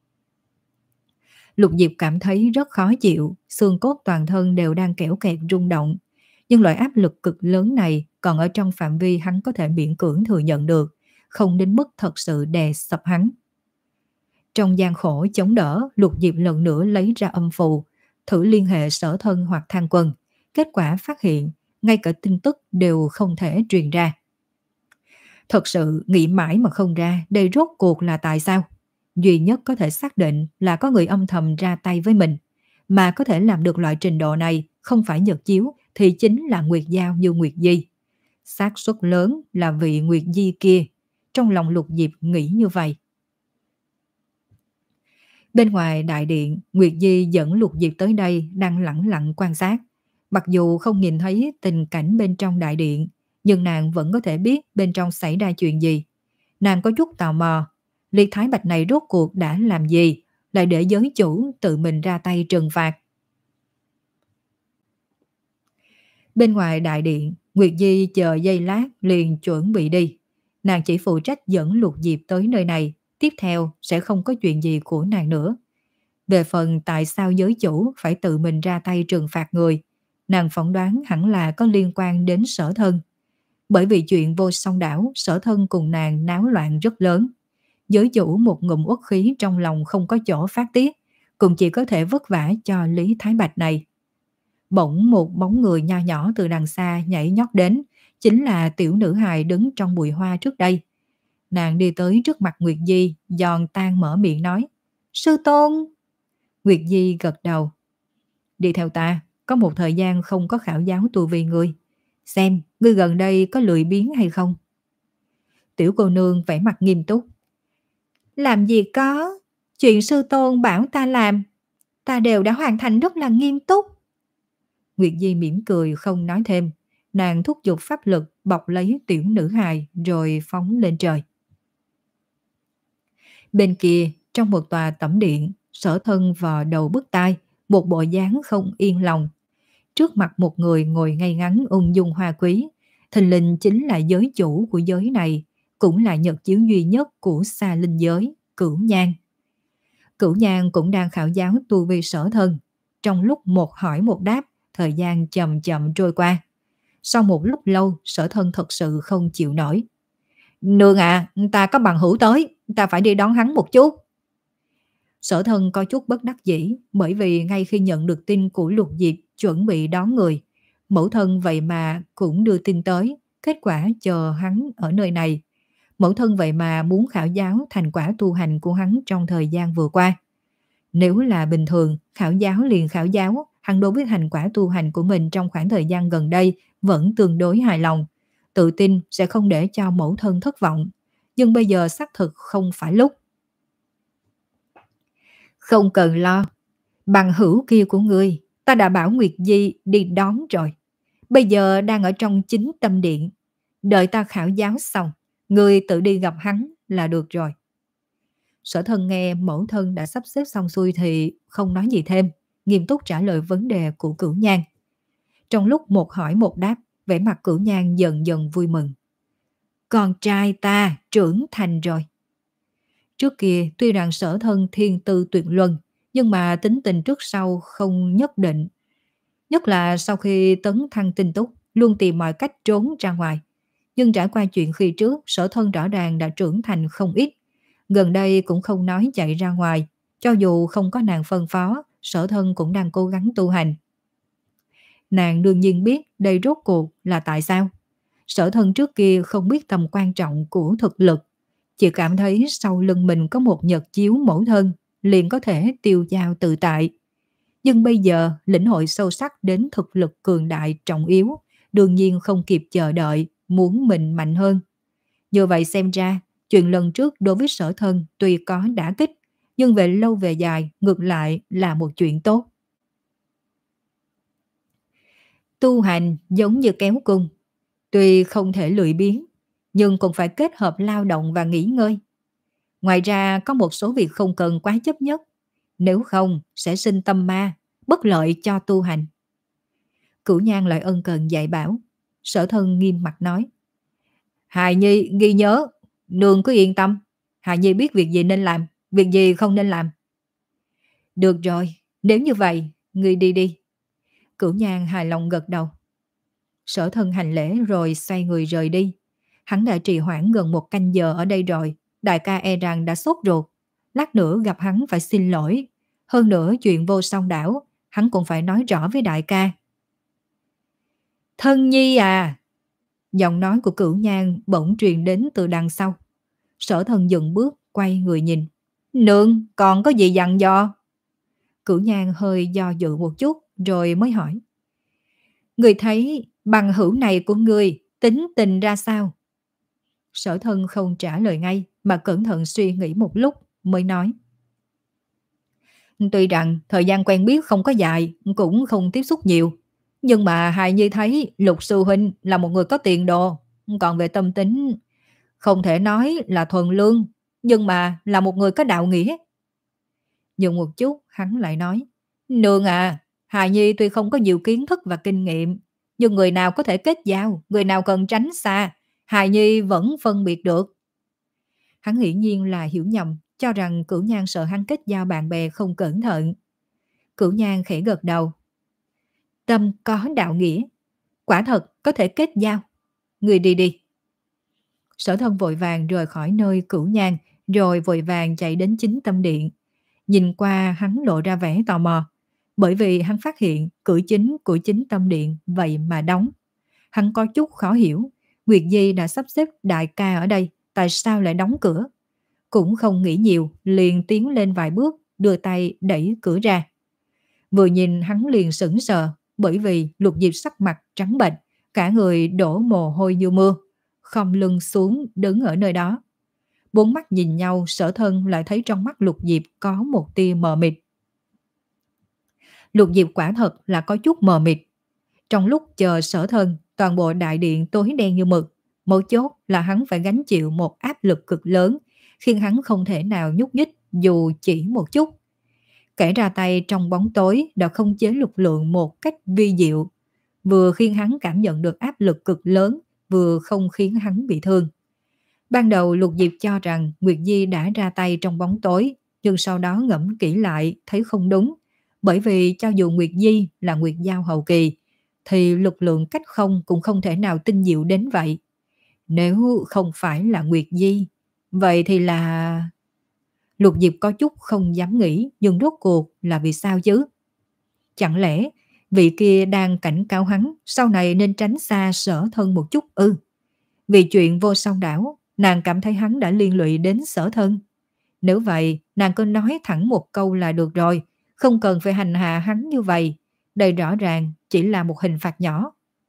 Lục Diệp cảm thấy rất khó chịu, xương cốt toàn thân đều đang kẽo kẹt rung động. Nhưng loại áp lực cực lớn này còn ở trong phạm vi hắn có thể miễn cưỡng thừa nhận được, không đến mức thật sự đè sập hắn. Trong gian khổ chống đỡ, Lục Diệp lần nữa lấy ra âm phù, thử liên hệ Sở Thân hoặc Thang Quân. Kết quả phát hiện, ngay cả tin tức đều không thể truyền ra. Thật sự nghĩ mãi mà không ra đây rốt cuộc là tại sao. Duy nhất có thể xác định là có người âm thầm ra tay với mình. Mà có thể làm được loại trình độ này không phải Nhật Chiếu thì chính là Nguyệt Giao như Nguyệt Di. Xác suất lớn là vị Nguyệt Di kia. Trong lòng Lục Diệp nghĩ như vậy. Bên ngoài đại điện, Nguyệt Di dẫn Lục Diệp tới đây đang lẳng lặng quan sát. Mặc dù không nhìn thấy tình cảnh bên trong đại điện, nhưng nàng vẫn có thể biết bên trong xảy ra chuyện gì. Nàng có chút tò mò, Ly Thái Bạch này rốt cuộc đã làm gì, lại để giới chủ tự mình ra tay trừng phạt. Bên ngoài đại điện, Nguyệt Di chờ giây lát liền chuẩn bị đi. Nàng chỉ phụ trách dẫn Lục Diệp tới nơi này, tiếp theo sẽ không có chuyện gì của nàng nữa. Về phần tại sao giới chủ phải tự mình ra tay trừng phạt người, nàng phỏng đoán hẳn là có liên quan đến Sở Thân. Bởi vì chuyện Vô Song Đảo, Sở Thân cùng nàng náo loạn rất lớn. Giới chủ một ngụm uất khí trong lòng không có chỗ phát tiết, cũng chỉ có thể vất vả cho Lý Thái Bạch này. Bỗng một bóng người nho nhỏ từ đằng xa nhảy nhót đến, chính là tiểu nữ hài đứng trong bụi hoa trước đây. Nàng đi tới trước mặt Nguyệt Di, giòn tan mở miệng nói: "Sư tôn." Nguyệt Di gật đầu. "Đi theo ta, có một thời gian không có khảo giáo tu vi ngươi. Xem, ngươi gần đây có lười biếng hay không?" Tiểu cô nương vẻ mặt nghiêm túc. "Làm gì có, chuyện sư tôn bảo ta làm, ta đều đã hoàn thành rất là nghiêm túc." Nguyệt Di mỉm cười không nói thêm. Nàng thúc giục pháp lực bọc lấy tiểu nữ hài rồi phóng lên trời. Bên kia, trong một tòa tẩm điện, Sở Thân vò đầu bứt tai, một bộ dáng không yên lòng. Trước mặt một người ngồi ngay ngắn ung dung hoa quý, thình lình chính là giới chủ của giới này, cũng là Nhật Chiếu duy nhất của Sa Linh giới, Cửu Nhan. Cửu Nhan cũng đang khảo giáo tu vi Sở Thân. Trong lúc một hỏi một đáp, thời gian chậm chậm trôi qua. Sau một lúc lâu, Sở Thân thật sự không chịu nổi. "Nương à, ta có bằng hữu tới, ta phải đi đón hắn một chút." Sở Thân có chút bất đắc dĩ, bởi vì ngay khi nhận được tin của Lục Diệp chuẩn bị đón người, mẫu thân vậy mà cũng đưa tin tới, kết quả chờ hắn ở nơi này. Mẫu thân vậy mà muốn khảo giáo thành quả tu hành của hắn trong thời gian vừa qua. Nếu là bình thường, khảo giáo liền khảo giáo, hắn đối với thành quả tu hành của mình trong khoảng thời gian gần đây vẫn tương đối hài lòng, tự tin sẽ không để cho mẫu thân thất vọng. Nhưng bây giờ xác thực không phải lúc. "Không cần lo, bằng hữu kia của ngươi, ta đã bảo Nguyệt Di đi đón rồi. Bây giờ đang ở trong chính tâm điện. Đợi ta khảo giáo xong, ngươi tự đi gặp hắn là được rồi." Sở Thân nghe mẫu thân đã sắp xếp xong xuôi thì không nói gì thêm. nghiêm túc trả lời vấn đề của Cửu Nhan. Trong lúc một hỏi một đáp, vẻ mặt Cửu Nhan dần dần vui mừng. Con trai ta trưởng thành rồi. Trước kia tuy rằng Sở Thân thiên tư tuyệt luân, nhưng mà tính tình trước sau không nhất định. Nhất là sau khi tấn thăng tinh túc, luôn tìm mọi cách trốn ra ngoài. Nhưng trải qua chuyện khi trước, Sở Thân rõ ràng đã trưởng thành không ít. Gần đây cũng không nói chạy ra ngoài. Cho dù không có nàng phân phó, Sở Thân cũng đang cố gắng tu hành. Nàng đương nhiên biết đây rốt cuộc là tại sao. Sở Thân trước kia không biết tầm quan trọng của thực lực. Chỉ cảm thấy sau lưng mình có một nhật chiếu mẫu thân, liền có thể tiêu dao tự tại. Nhưng bây giờ lĩnh hội sâu sắc đến thực lực cường đại trọng yếu, đương nhiên không kịp chờ đợi, muốn mình mạnh hơn. Như vậy xem ra, chuyện lần trước đối với Sở Thân tuy có đả kích, nhưng về lâu về dài ngược lại là một chuyện tốt. Tu hành giống như kéo cung, tuy không thể lười biếng, nhưng cũng phải kết hợp lao động và nghỉ ngơi. Ngoài ra có một số việc không cần quá chấp nhất, nếu không sẽ sinh tâm ma, bất lợi cho tu hành. Cửu Nhan lại ân cần dạy bảo. Sở Thân nghiêm mặt nói: Hài Nhi ghi nhớ, nương cứ yên tâm, Hài Nhi biết việc gì nên làm, việc gì không nên làm. Được rồi, nếu như vậy, ngươi đi đi. Cửu Nhan hài lòng gật đầu. Sở Thân hành lễ rồi xoay người rời đi. Hắn đã trì hoãn gần một canh giờ ở đây rồi, đại ca e rằng đã sốt ruột. Lát nữa gặp hắn phải xin lỗi. Hơn nữa chuyện Vô Song Đảo, hắn cũng phải nói rõ với đại ca. Thân nhi à! Giọng nói của Cửu Nhan bỗng truyền đến từ đằng sau. Sở Thân dừng bước, quay người nhìn. Nương, còn có gì dặn dò? Cửu Nhan hơi do dự một chút, rồi mới hỏi. Người thấy bằng hữu này của ngươi tính tình ra sao? Sở Thân không trả lời ngay, mà cẩn thận suy nghĩ một lúc, mới nói. Tuy rằng thời gian quen biết không có dài, cũng không tiếp xúc nhiều. Nhưng mà Hài Nhi thấy Lục sư huynh là một người có tiền đồ. Còn về tâm tính, không thể nói là thuần lương, nhưng mà là một người có đạo nghĩa. Dừng một chút, hắn lại nói. Nương à, Hài Nhi tuy không có nhiều kiến thức và kinh nghiệm, nhưng người nào có thể kết giao, người nào cần tránh xa, Hài Nhi vẫn phân biệt được. Hắn hiển nhiên là hiểu nhầm, cho rằng Cửu Nhan sợ hắn kết giao bạn bè không cẩn thận. Cửu Nhan khẽ gật đầu. Tâm có đạo nghĩa, quả thật có thể kết giao. Người đi đi. Sở Thân vội vàng rời khỏi nơi Cửu Nhan, rồi vội vàng chạy đến chính tâm điện. Nhìn qua hắn lộ ra vẻ tò mò, bởi vì hắn phát hiện cửa chính của chính tâm điện vậy mà đóng. Hắn có chút khó hiểu, Nguyệt Di đã sắp xếp đại ca ở đây, tại sao lại đóng cửa? Cũng không nghĩ nhiều, liền tiến lên vài bước, đưa tay đẩy cửa ra. Vừa nhìn hắn liền sững sờ, bởi vì Lục Diệp sắc mặt trắng bệch, cả người đổ mồ hôi như mưa, khom lưng xuống đứng ở nơi đó. Bốn mắt nhìn nhau, Sở Thân lại thấy trong mắt Lục Diệp có một tia mờ mịt. Lục Diệp quả thật là có chút mờ mịt. Trong lúc chờ Sở Thân, toàn bộ đại điện tối đen như mực. Mấu chốt là hắn phải gánh chịu một áp lực cực lớn, khiến hắn không thể nào nhúc nhích dù chỉ một chút. Kẻ ra tay trong bóng tối đã không chế lực lượng một cách vi diệu, vừa khiến hắn cảm nhận được áp lực cực lớn, vừa không khiến hắn bị thương. Ban đầu Lục Diệp cho rằng Nguyệt Di đã ra tay trong bóng tối, nhưng sau đó ngẫm kỹ lại thấy không đúng, bởi vì cho dù Nguyệt Di là Nguyệt Giao hậu kỳ, thì lực lượng cách không cũng không thể nào tinh diệu đến vậy. Nếu không phải là Nguyệt Di, vậy thì là... Lục Diệp có chút không dám nghĩ, nhưng rốt cuộc là vì sao chứ? Chẳng lẽ vị kia đang cảnh cáo hắn sau này nên tránh xa Sở Thân một chút ư? Vì chuyện Vô Song Đảo, nàng cảm thấy hắn đã liên lụy đến Sở Thân. Nếu vậy, nàng cứ nói thẳng một câu là được rồi, không cần phải hành hạ hắn như vậy. Đây rõ ràng chỉ là một hình phạt nhỏ.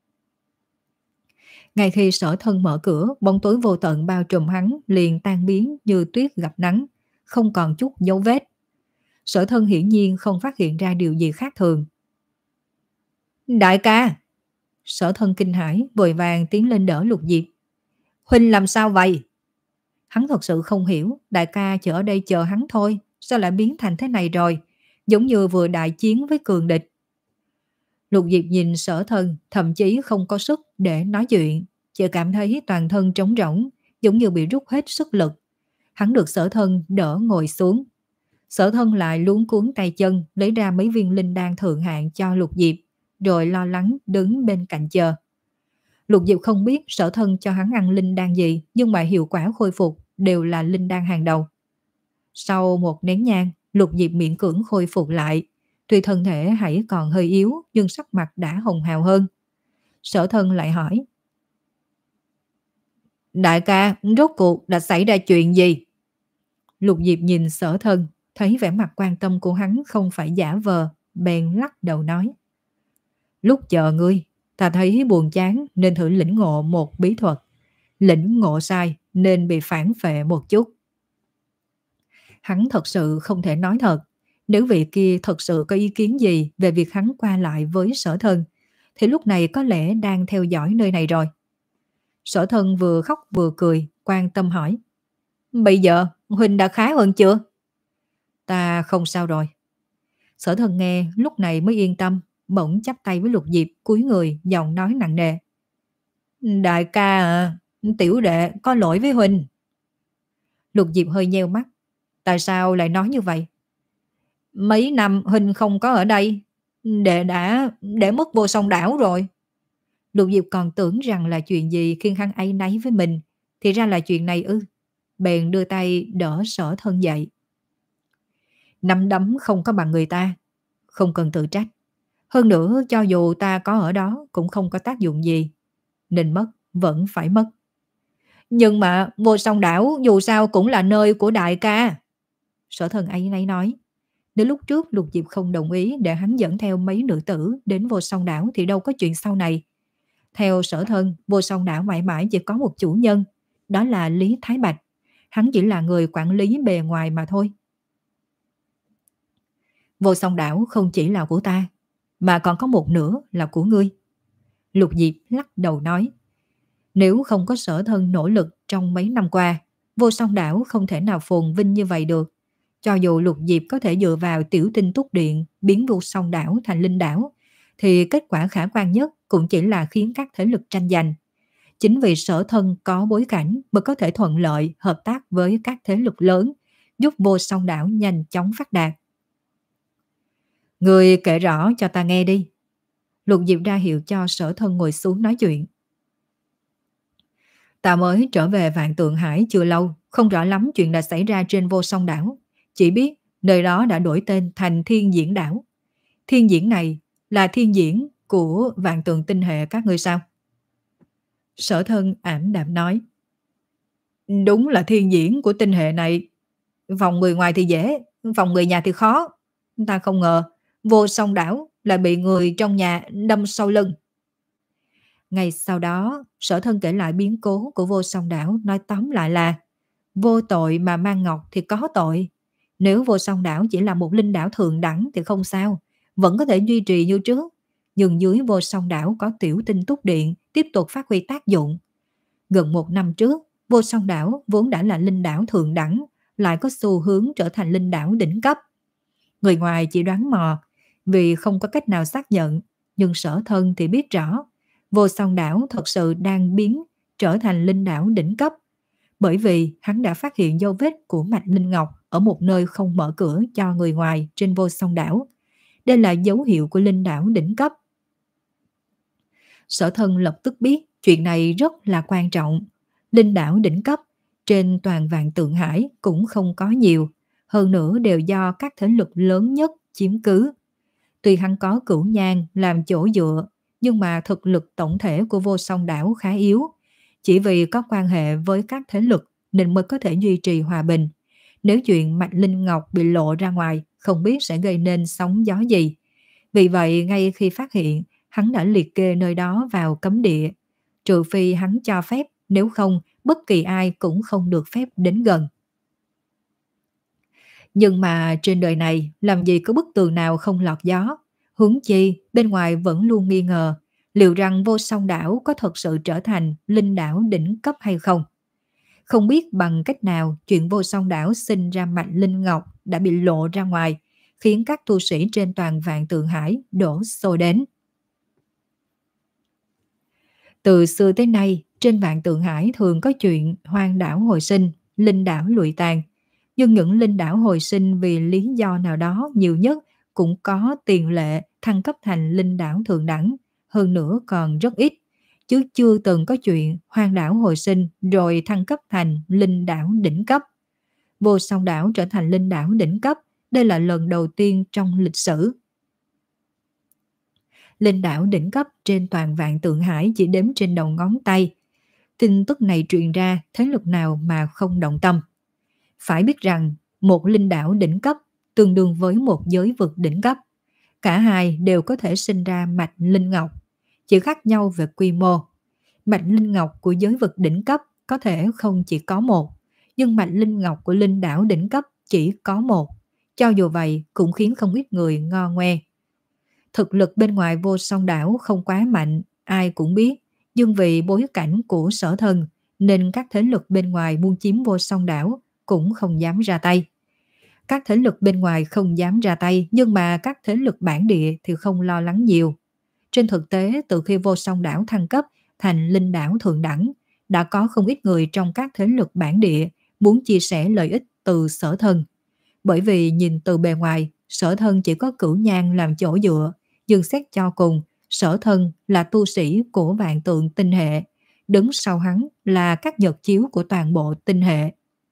Ngay khi Sở Thân mở cửa, bóng tối vô tận bao trùm hắn liền tan biến như tuyết gặp nắng, không còn chút dấu vết. Sở Thân hiển nhiên không phát hiện ra điều gì khác thường. Đại ca! Sở Thân kinh hãi, vội vàng tiến lên đỡ Lục Diệp. Huynh làm sao vậy? Hắn thật sự không hiểu, đại ca chờ ở đây chờ hắn thôi, sao lại biến thành thế này rồi? giống như vừa đại chiến với cường địch. Lục Diệp nhìn Sở Thân, thậm chí không có sức để nói chuyện, chỉ cảm thấy toàn thân trống rỗng, giống như bị rút hết sức lực. Hắn được Sở Thân đỡ ngồi xuống. Sở Thân lại luống cuống tay chân lấy ra mấy viên linh đan thượng hạng cho Lục Diệp, rồi lo lắng đứng bên cạnh chờ. Lục Diệp không biết Sở Thân cho hắn ăn linh đan gì, nhưng mà hiệu quả khôi phục đều là linh đan hàng đầu. Sau một nén nhang, Lục Diệp miễn cưỡng khôi phục lại. Tuy thân thể hãy còn hơi yếu, nhưng sắc mặt đã hồng hào hơn. Sở Thân lại hỏi: Đại ca, rốt cuộc đã xảy ra chuyện gì? Lục Diệp nhìn Sở Thân, thấy vẻ mặt quan tâm của hắn không phải giả vờ, bèn lắc đầu nói: Lúc chờ ngươi, ta thấy buồn chán nên thử lĩnh ngộ một bí thuật. Lĩnh ngộ sai nên bị phản phệ một chút. Hắn thật sự không thể nói thật. Nếu vị kia thật sự có ý kiến gì về việc hắn qua lại với Sở Thân, thì lúc này có lẽ đang theo dõi nơi này rồi. Sở Thân vừa khóc vừa cười, quan tâm hỏi: Bây giờ Huynh đã khá hơn chưa? Ta không sao rồi. Sở Thân nghe lúc này mới yên tâm, bỗng chắp tay với Lục Diệp, cúi người, giọng nói nặng nề: Đại ca à, tiểu đệ có lỗi với Huynh. Lục Diệp hơi nheo mắt. Tại sao lại nói như vậy? Mấy năm Huynh không có ở đây, đệ đã để mất Vô Song Đảo rồi. Lục Diệp còn tưởng rằng là chuyện gì khiến hắn áy náy với mình, thì ra là chuyện này ư. Bèn đưa tay đỡ Sở Thân dậy. Nắm đấm không có bằng người ta, không cần tự trách. Hơn nữa cho dù ta có ở đó cũng không có tác dụng gì, nên mất vẫn phải mất. Nhưng mà Vô Song Đảo dù sao cũng là nơi của đại ca. Sở Thân ấy nấy nói. Nếu lúc trước Lục Diệp không đồng ý để hắn dẫn theo mấy nữ tử đến Vô Song Đảo thì đâu có chuyện sau này. Theo Sở Thân, Vô Song Đảo mãi mãi chỉ có một chủ nhân, đó là Lý Thái Bạch. Hắn chỉ là người quản lý bề ngoài mà thôi. Vô Song Đảo không chỉ là của ta, mà còn có một nửa là của ngươi. Lục Diệp lắc đầu nói. Nếu không có Sở Thân nỗ lực trong mấy năm qua, Vô Song Đảo không thể nào phồn vinh như vậy được. Cho dù Lục Diệp có thể dựa vào tiểu tinh túc điện biến Vô Song Đảo thành linh đảo, thì kết quả khả quan nhất cũng chỉ là khiến các thế lực tranh giành. Chính vì Sở Thân có bối cảnh mới có thể thuận lợi hợp tác với các thế lực lớn, giúp Vô Song Đảo nhanh chóng phát đạt. Người kể rõ cho ta nghe đi. Lục Diệp ra hiệu cho Sở Thân ngồi xuống nói chuyện. Ta mới trở về Vạn Tượng Hải chưa lâu, không rõ lắm chuyện đã xảy ra trên Vô Song Đảo. Chỉ biết nơi đó đã đổi tên thành Thiên Diễn Đảo. Thiên Diễn này là thiên diễn của Vạn Tượng tinh hệ các ngươi sao? Sở Thân ảm đạm nói. Đúng là thiên diễn của tinh hệ này. Phòng người ngoài thì dễ, phòng người nhà thì khó. Ta không ngờ Vô Song Đảo lại bị người trong nhà đâm sau lưng. Ngay sau đó, Sở Thân kể lại biến cố của Vô Song Đảo, nói tóm lại là vô tội mà mang ngọc thì có tội. Nếu Vô Song Đảo chỉ là một linh đảo thượng đẳng thì không sao, vẫn có thể duy trì như trước. Nhưng dưới Vô Song Đảo có tiểu tinh túc điện tiếp tục phát huy tác dụng. Gần một năm trước, Vô Song Đảo vốn đã là linh đảo thượng đẳng, lại có xu hướng trở thành linh đảo đỉnh cấp. Người ngoài chỉ đoán mò, vì không có cách nào xác nhận, nhưng Sở Thân thì biết rõ, Vô Song Đảo thật sự đang biến trở thành linh đảo đỉnh cấp. Bởi vì hắn đã phát hiện dấu vết của mạch linh ngọc ở một nơi không mở cửa cho người ngoài trên Vô Song Đảo. Đây là dấu hiệu của linh đảo đỉnh cấp. Sở Thân lập tức biết chuyện này rất là quan trọng. Linh đảo đỉnh cấp trên toàn Vạn Tượng Hải cũng không có nhiều, hơn nữa đều do các thế lực lớn nhất chiếm cứ. Tuy hắn có Cửu Nhang làm chỗ dựa, nhưng mà thực lực tổng thể của Vô Song Đảo khá yếu. Chỉ vì có quan hệ với các thế lực nên mới có thể duy trì hòa bình. Nếu chuyện mạch linh ngọc bị lộ ra ngoài, không biết sẽ gây nên sóng gió gì. Vì vậy, ngay khi phát hiện, hắn đã liệt kê nơi đó vào cấm địa. Trừ phi hắn cho phép, nếu không, bất kỳ ai cũng không được phép đến gần. Nhưng mà trên đời này, làm gì có bức tường nào không lọt gió. Huống chi, bên ngoài vẫn luôn nghi ngờ, liệu rằng Vô Song Đảo có thật sự trở thành linh đảo đỉnh cấp hay không. Không biết bằng cách nào chuyện Vô Song Đảo sinh ra mạch linh ngọc đã bị lộ ra ngoài, khiến các tu sĩ trên toàn Vạn Tượng Hải đổ xô đến. Từ xưa tới nay, trên Vạn Tượng Hải thường có chuyện hoang đảo hồi sinh, linh đảo lụi tàn. Nhưng những linh đảo hồi sinh vì lý do nào đó nhiều nhất cũng có tiền lệ thăng cấp thành linh đảo thượng đẳng, hơn nữa còn rất ít, chứ chưa từng có chuyện hoang đảo hồi sinh rồi thăng cấp thành linh đảo đỉnh cấp. Vô Song đảo trở thành linh đảo đỉnh cấp, đây là lần đầu tiên trong lịch sử. Linh đảo đỉnh cấp trên toàn Vạn Tượng Hải chỉ đếm trên đầu ngón tay. Tin tức này truyền ra, thế lực nào mà không động tâm. Phải biết rằng, một linh đảo đỉnh cấp tương đương với một giới vực đỉnh cấp. Cả hai đều có thể sinh ra mạch linh ngọc, chỉ khác nhau về quy mô. Mạch linh ngọc của giới vực đỉnh cấp có thể không chỉ có một, nhưng mạch linh ngọc của linh đảo đỉnh cấp chỉ có một. Cho dù vậy cũng khiến không ít người ngo ngoe. Thực lực bên ngoài Vô Song đảo không quá mạnh, ai cũng biết, nhưng vì bối cảnh của Sở Thân nên các thế lực bên ngoài muốn chiếm Vô Song đảo cũng không dám ra tay. Các thế lực bên ngoài không dám ra tay, nhưng mà các thế lực bản địa thì không lo lắng nhiều. Trên thực tế, từ khi Vô Song đảo thăng cấp thành linh đảo thượng đẳng, đã có không ít người trong các thế lực bản địa muốn chia sẻ lợi ích từ Sở Thân. Bởi vì nhìn từ bề ngoài, Sở Thân chỉ có Cửu Nhan làm chỗ dựa, nhưng xét cho cùng, Sở Thân là tu sĩ của Vạn Tượng tinh hệ, đứng sau hắn là các nhật chiếu của toàn bộ tinh hệ.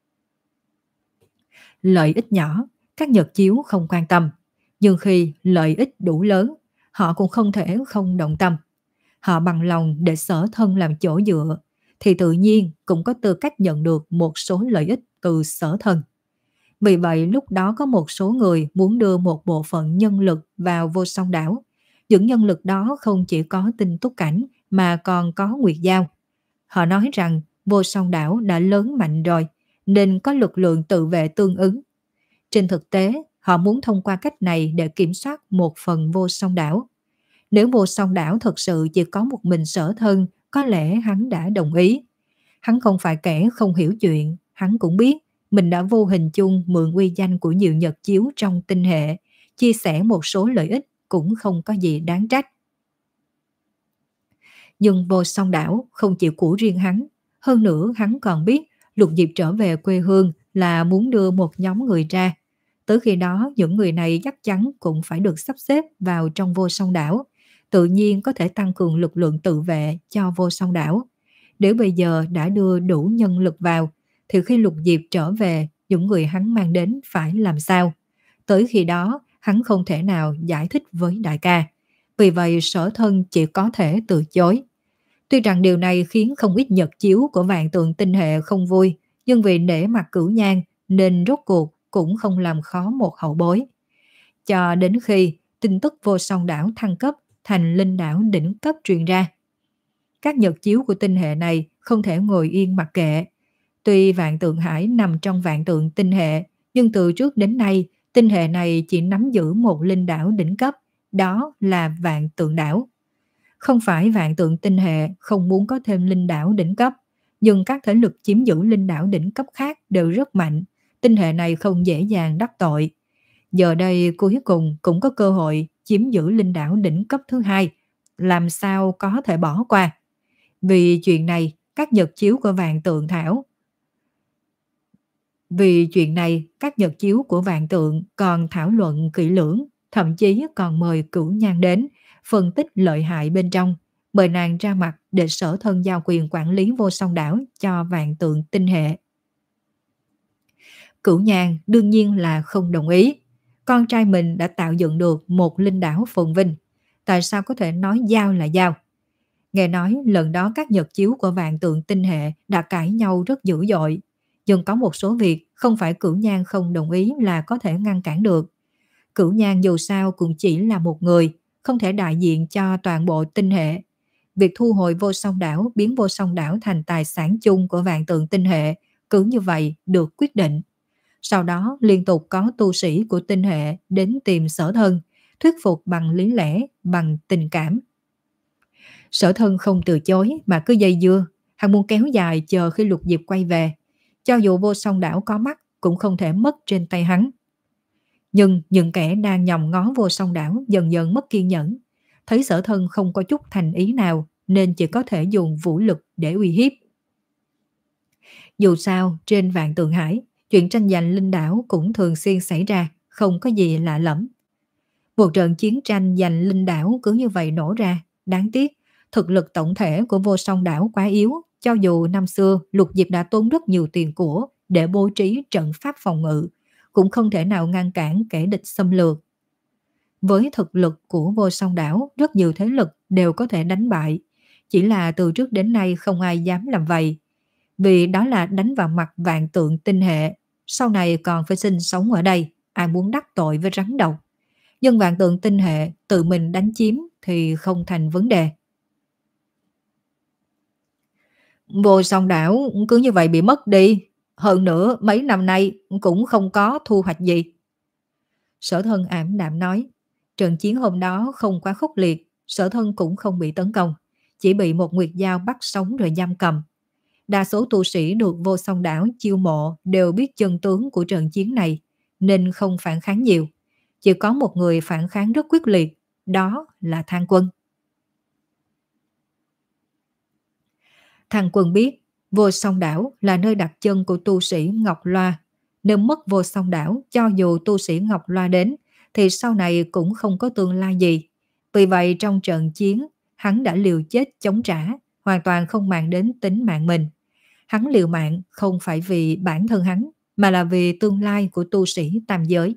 Lợi ích nhỏ, các nhật chiếu không quan tâm, nhưng khi lợi ích đủ lớn, họ cũng không thể không động tâm. Họ bằng lòng để Sở Thân làm chỗ dựa, thì tự nhiên cũng có tư cách nhận được một số lợi ích từ Sở Thân. Vì vậy lúc đó có một số người muốn đưa một bộ phận nhân lực vào Vô Song đảo. Những nhân lực đó không chỉ có Tinh Túc Cảnh mà còn có Nguyệt Giao. Họ nói rằng Vô Song đảo đã lớn mạnh rồi, nên có lực lượng tự vệ tương ứng. Trên thực tế, họ muốn thông qua cách này để kiểm soát một phần Vô Song đảo. Nếu Vô Song đảo thật sự chỉ có một mình Sở Thân, có lẽ hắn đã đồng ý. Hắn không phải kẻ không hiểu chuyện, hắn cũng biết mình đã vô hình chung mượn uy danh của nhiều nhật chiếu trong tinh hệ, chia sẻ một số lợi ích cũng không có gì đáng trách. Nhưng Vô Song đảo không chịu của riêng hắn, hơn nữa hắn còn biết Lục Diệp trở về quê hương là muốn đưa một nhóm người ra. Tới khi đó những người này chắc chắn cũng phải được sắp xếp vào trong Vô Song đảo, tự nhiên có thể tăng cường lực lượng tự vệ cho Vô Song đảo. Nếu bây giờ đã đưa đủ nhân lực vào, thì khi Lục Diệp trở về, những người hắn mang đến phải làm sao? Tới khi đó, hắn không thể nào giải thích với đại ca. Vì vậy Sở Thân chỉ có thể từ chối. Tuy rằng điều này khiến không ít nhật chiếu của Vạn Tượng tinh hệ không vui, nhưng vì nể mặt Cửu Nhan nên rốt cuộc cũng không làm khó một hậu bối. Cho đến khi tin tức Vô Song đảo thăng cấp thành linh đảo đỉnh cấp truyền ra, các nhật chiếu của tinh hệ này không thể ngồi yên mặc kệ. Tuy Vạn Tượng Hải nằm trong Vạn Tượng tinh hệ, nhưng từ trước đến nay tinh hệ này chỉ nắm giữ một linh đảo đỉnh cấp, đó là Vạn Tượng đảo. Không phải Vạn Tượng tinh hệ không muốn có thêm linh đảo đỉnh cấp, nhưng các thế lực chiếm giữ linh đảo đỉnh cấp khác đều rất mạnh, tinh hệ này không dễ dàng đắc tội. Giờ đây cuối cùng cũng có cơ hội chiếm giữ linh đảo đỉnh cấp thứ hai, làm sao có thể bỏ qua. Vì chuyện này, các nhật chiếu của Vạn Tượng Thảo Vì chuyện này, các nhật chiếu của Vạn Tượng còn thảo luận kỹ lưỡng, thậm chí còn mời Cửu Nhan đến, phân tích lợi hại bên trong, mời nàng ra mặt để Sở Thân giao quyền quản lý Vô Song đảo cho Vạn Tượng tinh hệ. Cửu Nhan đương nhiên là không đồng ý. Con trai mình đã tạo dựng được một linh đảo phồn vinh, tại sao có thể nói giao là giao? Nghe nói lần đó các nhật chiếu của Vạn Tượng tinh hệ đã cãi nhau rất dữ dội, nhưng có một số việc không phải Cửu Nhan không đồng ý là có thể ngăn cản được. Cửu Nhan dù sao cũng chỉ là một người, không thể đại diện cho toàn bộ tinh hệ. Việc thu hồi Vô Song đảo, biến Vô Song đảo thành tài sản chung của Vạn Tượng tinh hệ, cứ như vậy được quyết định. Sau đó liên tục có tu sĩ của tinh hệ đến tìm Sở Thân, thuyết phục bằng lý lẽ, bằng tình cảm. Sở Thân không từ chối mà cứ dây dưa, hắn muốn kéo dài chờ khi Lục Diệp quay về. Cho dù Vô Song đảo có mắt cũng không thể mất trên tay hắn. Nhưng những kẻ đang nhòm ngó Vô Song Đảo dần dần mất kiên nhẫn, thấy Sở Thân không có chút thành ý nào nên chỉ có thể dùng vũ lực để uy hiếp. Dù sao, trên Vạn Tượng Hải, chuyện tranh giành linh đảo cũng thường xuyên xảy ra, không có gì lạ lẫm. Một trận chiến tranh giành linh đảo cứ như vậy nổ ra, đáng tiếc, thực lực tổng thể của Vô Song Đảo quá yếu, cho dù năm xưa Lục Diệp đã tốn rất nhiều tiền của để bố trí trận pháp phòng ngự, cũng không thể nào ngăn cản kẻ địch xâm lược. Với thực lực của Vô Song Đảo, rất nhiều thế lực đều có thể đánh bại, chỉ là từ trước đến nay không ai dám làm vậy, vì đó là đánh vào mặt Vạn Tượng Tinh Hệ, sau này còn phải sinh sống ở đây, ai muốn đắc tội với rắn độc. Nhưng Vạn Tượng Tinh Hệ tự mình đánh chiếm thì không thành vấn đề. Vô Song Đảo cứ như vậy bị mất đi, hơn nữa mấy năm nay cũng không có thu hoạch gì. Sở Thân ảm đạm nói, trận chiến hôm đó không quá khốc liệt, Sở Thân cũng không bị tấn công, chỉ bị một nguyệt dao bắt sống rồi giam cầm. Đa số tu sĩ được Vô Song Đảo chiêu mộ đều biết chân tướng của trận chiến này, nên không phản kháng nhiều. Chỉ có một người phản kháng rất quyết liệt, đó là Thang Quân. Thang Quân biết Vô Song Đảo là nơi đặt chân của tu sĩ Ngọc Loa. Nếu mất Vô Song Đảo, cho dù tu sĩ Ngọc Loa đến, thì sau này cũng không có tương lai gì. Vì vậy trong trận chiến, hắn đã liều chết chống trả, hoàn toàn không màng đến tính mạng mình. Hắn liều mạng không phải vì bản thân hắn, mà là vì tương lai của tu sĩ tam giới.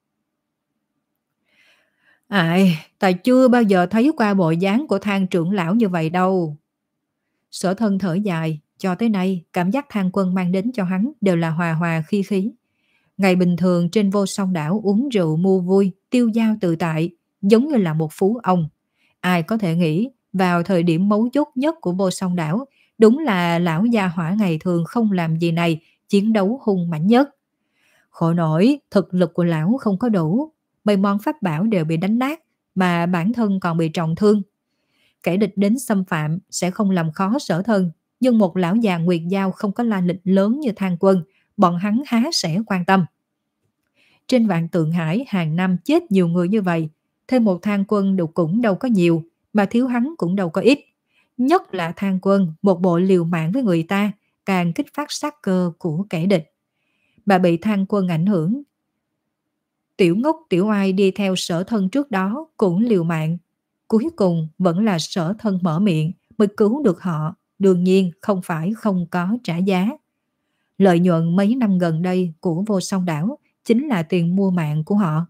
Ai, ta chưa bao giờ thấy qua bộ dáng của Thang trưởng lão như vậy đâu. Sở Thân thở dài, cho tới nay cảm giác Thang Quân mang đến cho hắn đều là hòa hòa khí khí. Ngày bình thường trên Vô Song Đảo uống rượu mua vui, tiêu dao tự tại, giống như là một phú ông. Ai có thể nghĩ vào thời điểm mấu chốt nhất của Vô Song Đảo, đúng là lão gia hỏa ngày thường không làm gì này, chiến đấu hung mãnh nhất. Khổ nổi, thực lực của lão không có đủ, mấy món pháp bảo đều bị đánh nát, mà bản thân còn bị trọng thương. Kẻ địch đến xâm phạm sẽ không làm khó Sở Thân, nhưng một lão già nguyệt giao không có la lịch lớn như Thang Quân, bọn hắn há sẽ quan tâm. Trên Vạn Tượng Hải hàng năm chết nhiều người như vậy, thêm một Thang Quân đều cũng đâu có nhiều, mà thiếu hắn cũng đâu có ít. Nhất là Thang Quân, một bộ liều mạng với người ta, càng kích phát sát cơ của kẻ địch. Bà bị Thang Quân ảnh hưởng. Tiểu Ngốc Tiểu Ai đi theo Sở Thân trước đó cũng liều mạng. Cuối cùng vẫn là Sở Thân mở miệng mới cứu được họ, đương nhiên không phải không có trả giá. Lợi nhuận mấy năm gần đây của Vô Song Đảo chính là tiền mua mạng của họ.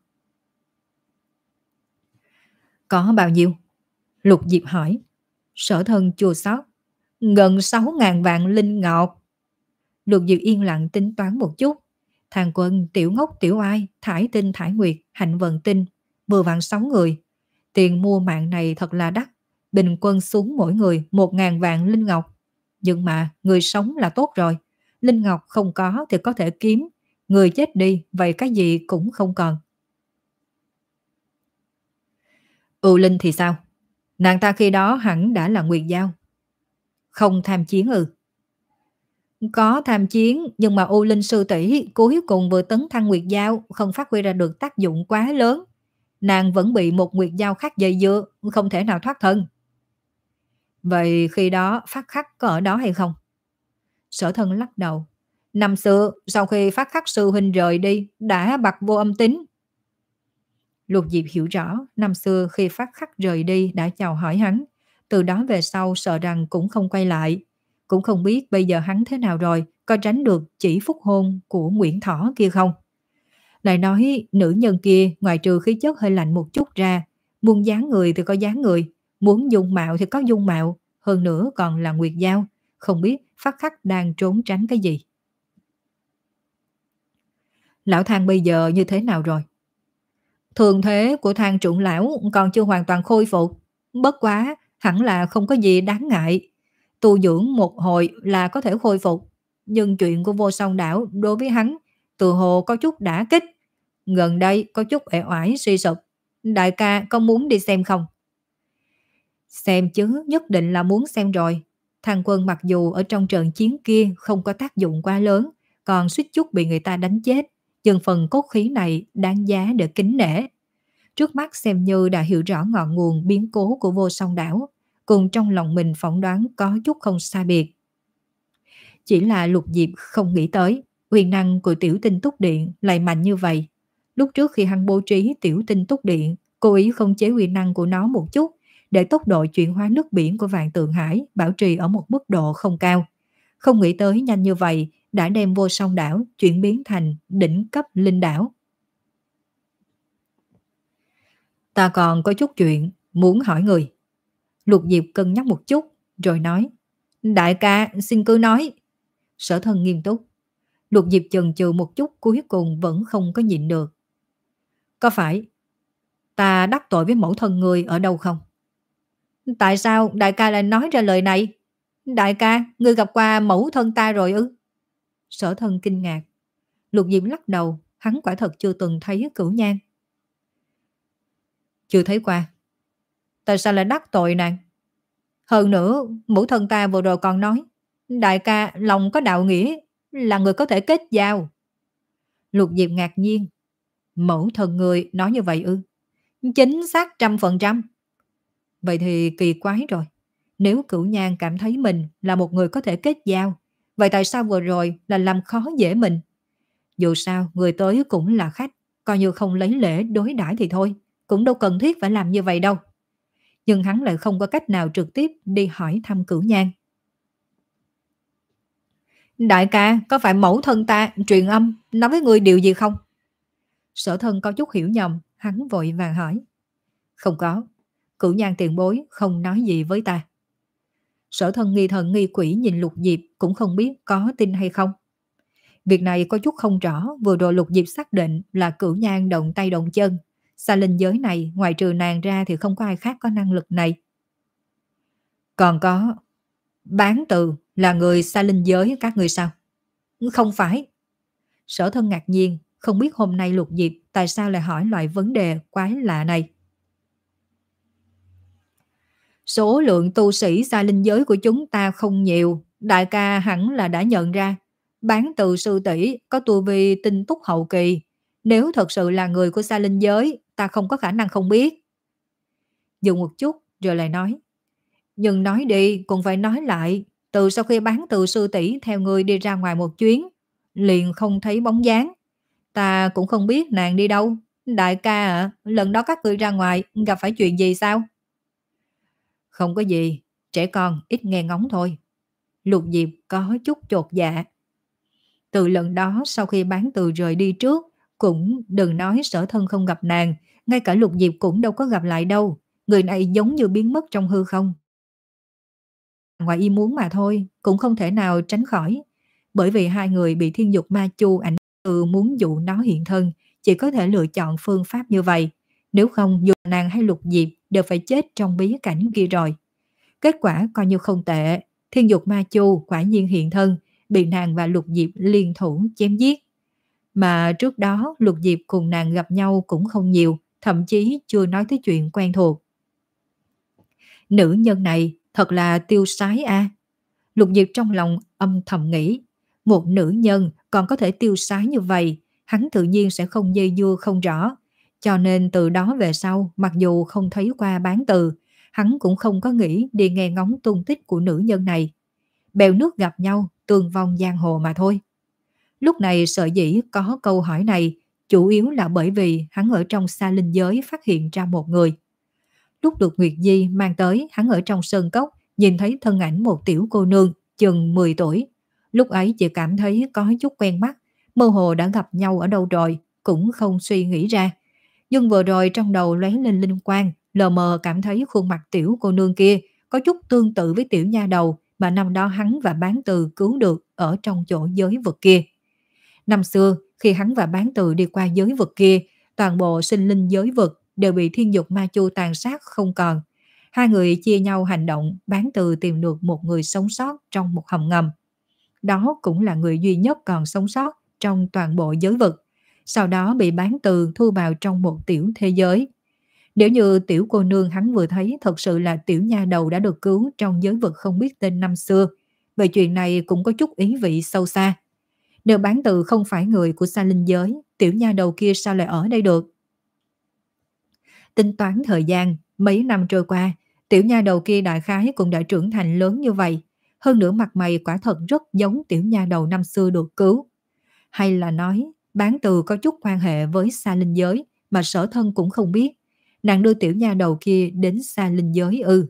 Có bao nhiêu? Lục Diệp hỏi. Sở Thân chua xót. Gần sáu ngàn vạn linh ngọc. Lục Diệp yên lặng tính toán một chút. Thang Quân, Tiểu Ngốc Tiểu Ai, Thải Tinh Thải Nguyệt, Hạnh Vận Tinh, vừa vặn sáu người. Tiền mua mạng này thật là đắt, bình quân xuống mỗi người một ngàn vạn linh ngọc. Nhưng mà người sống là tốt rồi, linh ngọc không có thì có thể kiếm, người chết đi vậy cái gì cũng không còn. U Linh thì sao? Nàng ta khi đó hẳn đã là Nguyệt Giao. Không tham chiến ư? Có tham chiến, nhưng mà U Linh sư tỷ cuối cùng vừa tấn thăng Nguyệt Giao, không phát huy ra được tác dụng quá lớn. Nàng vẫn bị một Nguyệt Giao khác dây dưa, không thể nào thoát thân. Vậy khi đó Phát Khắc có ở đó hay không? Sở Thân lắc đầu. Năm xưa, sau khi Phát Khắc sư huynh rời đi, đã bặt vô âm tín. Lục Diệp hiểu rõ, năm xưa khi Phát Khắc rời đi đã chào hỏi hắn, từ đó về sau sợ rằng cũng không quay lại. Cũng không biết bây giờ hắn thế nào rồi, có tránh được chỉ phúc hôn của Nguyễn Thỏ kia không? Lại nói nữ nhân kia ngoài trừ khí chất hơi lạnh một chút ra, muốn dáng người thì có dáng người, muốn dung mạo thì có dung mạo, hơn nữa còn là Nguyệt Giao, không biết Phát Khắc đang trốn tránh cái gì. Lão Thang bây giờ như thế nào rồi? Thường thế của Thang trưởng lão còn chưa hoàn toàn khôi phục, bất quá hẳn là không có gì đáng ngại. Tu dưỡng một hồi là có thể khôi phục, nhưng chuyện của Vô Song Đảo đối với hắn từ hồ có chút đả kích. Gần đây có chút uể oải suy sụp. Đại ca có muốn đi xem không? Xem chứ, nhất định là muốn xem rồi. Thang Quân mặc dù ở trong trận chiến kia không có tác dụng quá lớn, còn suýt chút bị người ta đánh chết, nhưng phần cốt khí này đáng giá để kính nể. Trước mắt xem như đã hiểu rõ ngọn nguồn biến cố của vô song đảo, cùng trong lòng mình phỏng đoán có chút không sai biệt. Chỉ là Lục Diệp không nghĩ tới, quyền năng của tiểu tinh túc điện lại mạnh như vậy. Lúc trước khi hắn bố trí tiểu tinh túc điện, cố ý không chế quyền năng của nó một chút, để tốc độ chuyển hóa nước biển của Vạn Tượng Hải bảo trì ở một mức độ không cao. Không nghĩ tới nhanh như vậy đã đem vô song đảo chuyển biến thành đỉnh cấp linh đảo. Ta còn có chút chuyện muốn hỏi người. Lục Diệp cân nhắc một chút rồi nói, đại ca xin cứ nói. Sở Thân nghiêm túc. Lục Diệp chần chừ một chút, cuối cùng vẫn không có nhịn được. Có phải ta đắc tội với mẫu thân người ở đâu không? Tại sao đại ca lại nói ra lời này? Đại ca, ngươi gặp qua mẫu thân ta rồi ư? Sở Thân kinh ngạc. Lục Diệp lắc đầu, hắn quả thật chưa từng thấy Cửu Nhan. Chưa thấy qua. Tại sao lại đắc tội nàng? Hơn nữa, mẫu thân ta vừa rồi còn nói, đại ca lòng có đạo nghĩa, là người có thể kết giao. Lục Diệp ngạc nhiên. Mẫu thân người nói như vậy ư? Chính xác trăm phần trăm. Vậy thì kỳ quái rồi. Nếu Cửu Nhan cảm thấy mình là một người có thể kết giao, vậy tại sao vừa rồi là làm khó dễ mình? Dù sao, người tới cũng là khách, coi như không lấy lễ đối đãi thì thôi, cũng đâu cần thiết phải làm như vậy đâu. Nhưng hắn lại không có cách nào trực tiếp đi hỏi thăm Cửu Nhan. Đại ca, có phải mẫu thân ta truyền âm nói với người điều gì không? Sở Thân có chút hiểu nhầm, hắn vội vàng hỏi. Không có, Cửu Nhan tiền bối không nói gì với ta. Sở Thân nghi thần nghi quỷ nhìn Lục Diệp cũng không biết có tin hay không. Việc này có chút không rõ, vừa rồi Lục Diệp xác định là Cửu Nhan động tay động chân. Xa linh giới này ngoài trừ nàng ra thì không có ai khác có năng lực này. Còn có, Bán Từ là người xa linh giới các người sao? Không phải. Sở Thân ngạc nhiên, không biết hôm nay Lục Diệp tại sao lại hỏi loại vấn đề quái lạ này. Số lượng tu sĩ xa linh giới của chúng ta không nhiều, đại ca hẳn là đã nhận ra. Bán Từ sư tỷ có tu vi tinh túc hậu kỳ, nếu thật sự là người của xa linh giới, ta không có khả năng không biết. Dừng một chút rồi lại nói, nhưng nói đi cũng phải nói lại, từ sau khi Bán Từ sư tỷ theo người đi ra ngoài một chuyến, liền không thấy bóng dáng. Ta cũng không biết nàng đi đâu. Đại ca ạ, lần đó các người ra ngoài gặp phải chuyện gì sao? Không có gì, trẻ con ít nghe ngóng thôi. Lục Diệp có chút chột dạ. Từ lần đó sau khi Bán Từ rời đi trước, cũng đừng nói Sở Thân không gặp nàng, ngay cả Lục Diệp cũng đâu có gặp lại đâu. Người này giống như biến mất trong hư không. Ngoài ý muốn mà thôi, cũng không thể nào tránh khỏi. Bởi vì hai người bị Thiên Dục Ma Chu ảnh từ muốn dụ nó hiện thân, chỉ có thể lựa chọn phương pháp như vậy. Nếu không, dù nàng hay Lục Diệp đều phải chết trong bí cảnh kia rồi. Kết quả coi như không tệ, Thiên Dục Ma Chu quả nhiên hiện thân, bị nàng và Lục Diệp liên thủ chém giết. Mà trước đó Lục Diệp cùng nàng gặp nhau cũng không nhiều, thậm chí chưa nói tới chuyện quen thuộc. Nữ nhân này thật là tiêu sái a. Lục Diệp trong lòng âm thầm nghĩ, một nữ nhân còn có thể tiêu sái như vậy, hắn tự nhiên sẽ không dây dưa không rõ. Cho nên từ đó về sau, mặc dù không thấy qua Bán Từ, hắn cũng không có nghĩ đi nghe ngóng tung tích của nữ nhân này. Bèo nước gặp nhau, tương vong giang hồ mà thôi. Lúc này sở dĩ có câu hỏi này, chủ yếu là bởi vì hắn ở trong xa linh giới phát hiện ra một người. Lúc được Nguyệt Di mang tới, hắn ở trong sơn cốc, nhìn thấy thân ảnh một tiểu cô nương, chừng mười tuổi. Lúc ấy chỉ cảm thấy có chút quen mắt, mơ hồ đã gặp nhau ở đâu rồi, cũng không suy nghĩ ra. Nhưng vừa rồi trong đầu lóe lên linh quang, lờ mờ cảm thấy khuôn mặt tiểu cô nương kia có chút tương tự với tiểu nha đầu mà năm đó hắn và Bán Từ cứu được ở trong chỗ giới vực kia. Năm xưa, khi hắn và Bán Từ đi qua giới vực kia, toàn bộ sinh linh giới vực đều bị Thiên Dục Ma Chu tàn sát không còn. Hai người chia nhau hành động, Bán Từ tìm được một người sống sót trong một hầm ngầm. Đó cũng là người duy nhất còn sống sót trong toàn bộ giới vực. Sau đó bị Bán Từ thu vào trong một tiểu thế giới. Nếu như tiểu cô nương hắn vừa thấy thật sự là tiểu nha đầu đã được cứu trong giới vực không biết tên năm xưa, vậy chuyện này cũng có chút ý vị sâu xa. Nếu Bán Từ không phải người của Sa Linh giới, tiểu nha đầu kia sao lại ở đây được? Tính toán thời gian, mấy năm trôi qua, tiểu nha đầu kia đại khái cũng đã trưởng thành lớn như vậy. Hơn nữa mặt mày quả thật rất giống tiểu nha đầu năm xưa được cứu. Hay là nói, Bán Từ có chút quan hệ với Sa Linh giới mà Sở Thân cũng không biết. Nàng đưa tiểu nha đầu kia đến Sa Linh giới ư?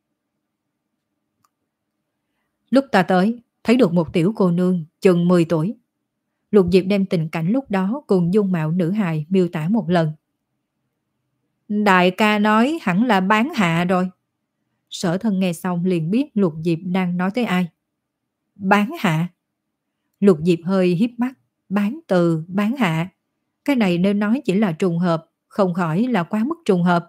Lúc ta tới, thấy được một tiểu cô nương chừng mười tuổi. Lục Diệp đem tình cảnh lúc đó cùng dung mạo nữ hài miêu tả một lần. Đại ca nói hẳn là Bán Hạ rồi. Sở Thân nghe xong liền biết Lục Diệp đang nói tới ai. Bán Hạ? Lục Diệp hơi híp mắt. Bán Từ, Bán Hạ. Cái này nên nói chỉ là trùng hợp, không khỏi là quá mức trùng hợp.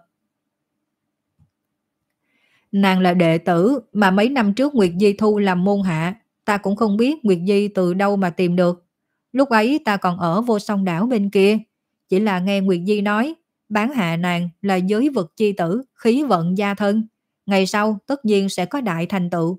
Nàng là đệ tử mà mấy năm trước Nguyệt Di thu làm môn hạ. Ta cũng không biết Nguyệt Di từ đâu mà tìm được. Lúc ấy ta còn ở Vô Song đảo bên kia. Chỉ là nghe Nguyệt Di nói, Bán Hạ nàng là giới vực chi tử, khí vận gia thân. Ngày sau tất nhiên sẽ có đại thành tựu.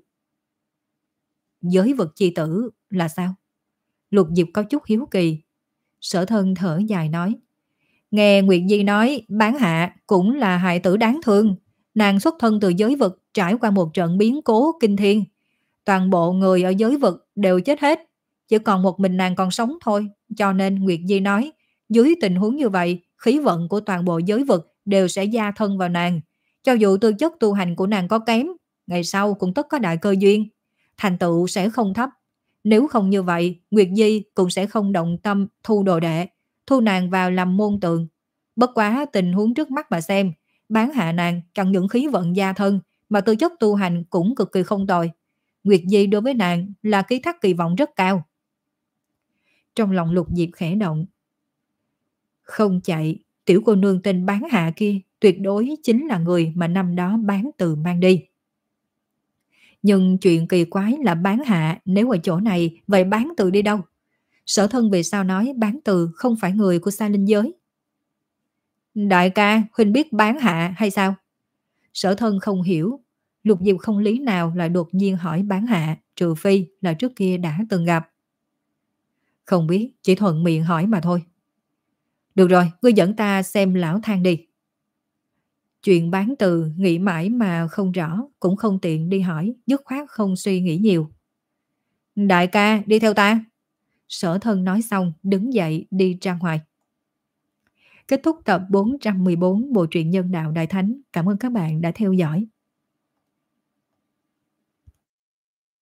Giới vực chi tử là sao? Lục Diệp có chút hiếu kỳ. Sở Thân thở dài nói. Nghe Nguyệt Di nói, Bán Hạ cũng là hài tử đáng thương. Nàng xuất thân từ giới vực, trải qua một trận biến cố kinh thiên. Toàn bộ người ở giới vực đều chết hết. Chỉ còn một mình nàng còn sống thôi. Cho nên Nguyệt Di nói, dưới tình huống như vậy, khí vận của toàn bộ giới vực đều sẽ gia thân vào nàng. Cho dù tư chất tu hành của nàng có kém, ngày sau cũng tất có đại cơ duyên. Thành tựu sẽ không thấp. Nếu không như vậy, Nguyệt Di cũng sẽ không động tâm thu đồ đệ, thu nàng vào làm môn tượng. Bất quá tình huống trước mắt mà xem, Bán Hạ nàng chẳng những khí vận gia thân mà tư chất tu hành cũng cực kỳ không tồi. Nguyệt Di đối với nàng là ký thác kỳ vọng rất cao. Trong lòng Lục Diệp khẽ động. Không chạy, tiểu cô nương tên Bán Hạ kia tuyệt đối chính là người mà năm đó Bán Từ mang đi. Nhưng chuyện kỳ quái là Bán Hạ nếu ở chỗ này, vậy Bán Từ đi đâu? Sở Thân vì sao nói Bán Từ không phải người của Sa Linh giới? Đại ca, huynh biết Bán Hạ hay sao? Sở Thân không hiểu. Lục Diệp không lý nào lại đột nhiên hỏi Bán Hạ, trừ phi là trước kia đã từng gặp. Không biết, chỉ thuận miệng hỏi mà thôi. Được rồi, ngươi dẫn ta xem lão thang đi. Chuyện Bán Từ nghĩ mãi mà không rõ, cũng không tiện đi hỏi, dứt khoát không suy nghĩ nhiều. Đại ca, đi theo ta. Sở Thân nói xong, đứng dậy đi ra ngoài. Kết thúc tập bốn trăm mười bốn bộ truyện Nhân Đạo Đại Thánh. Cảm ơn các bạn đã theo dõi.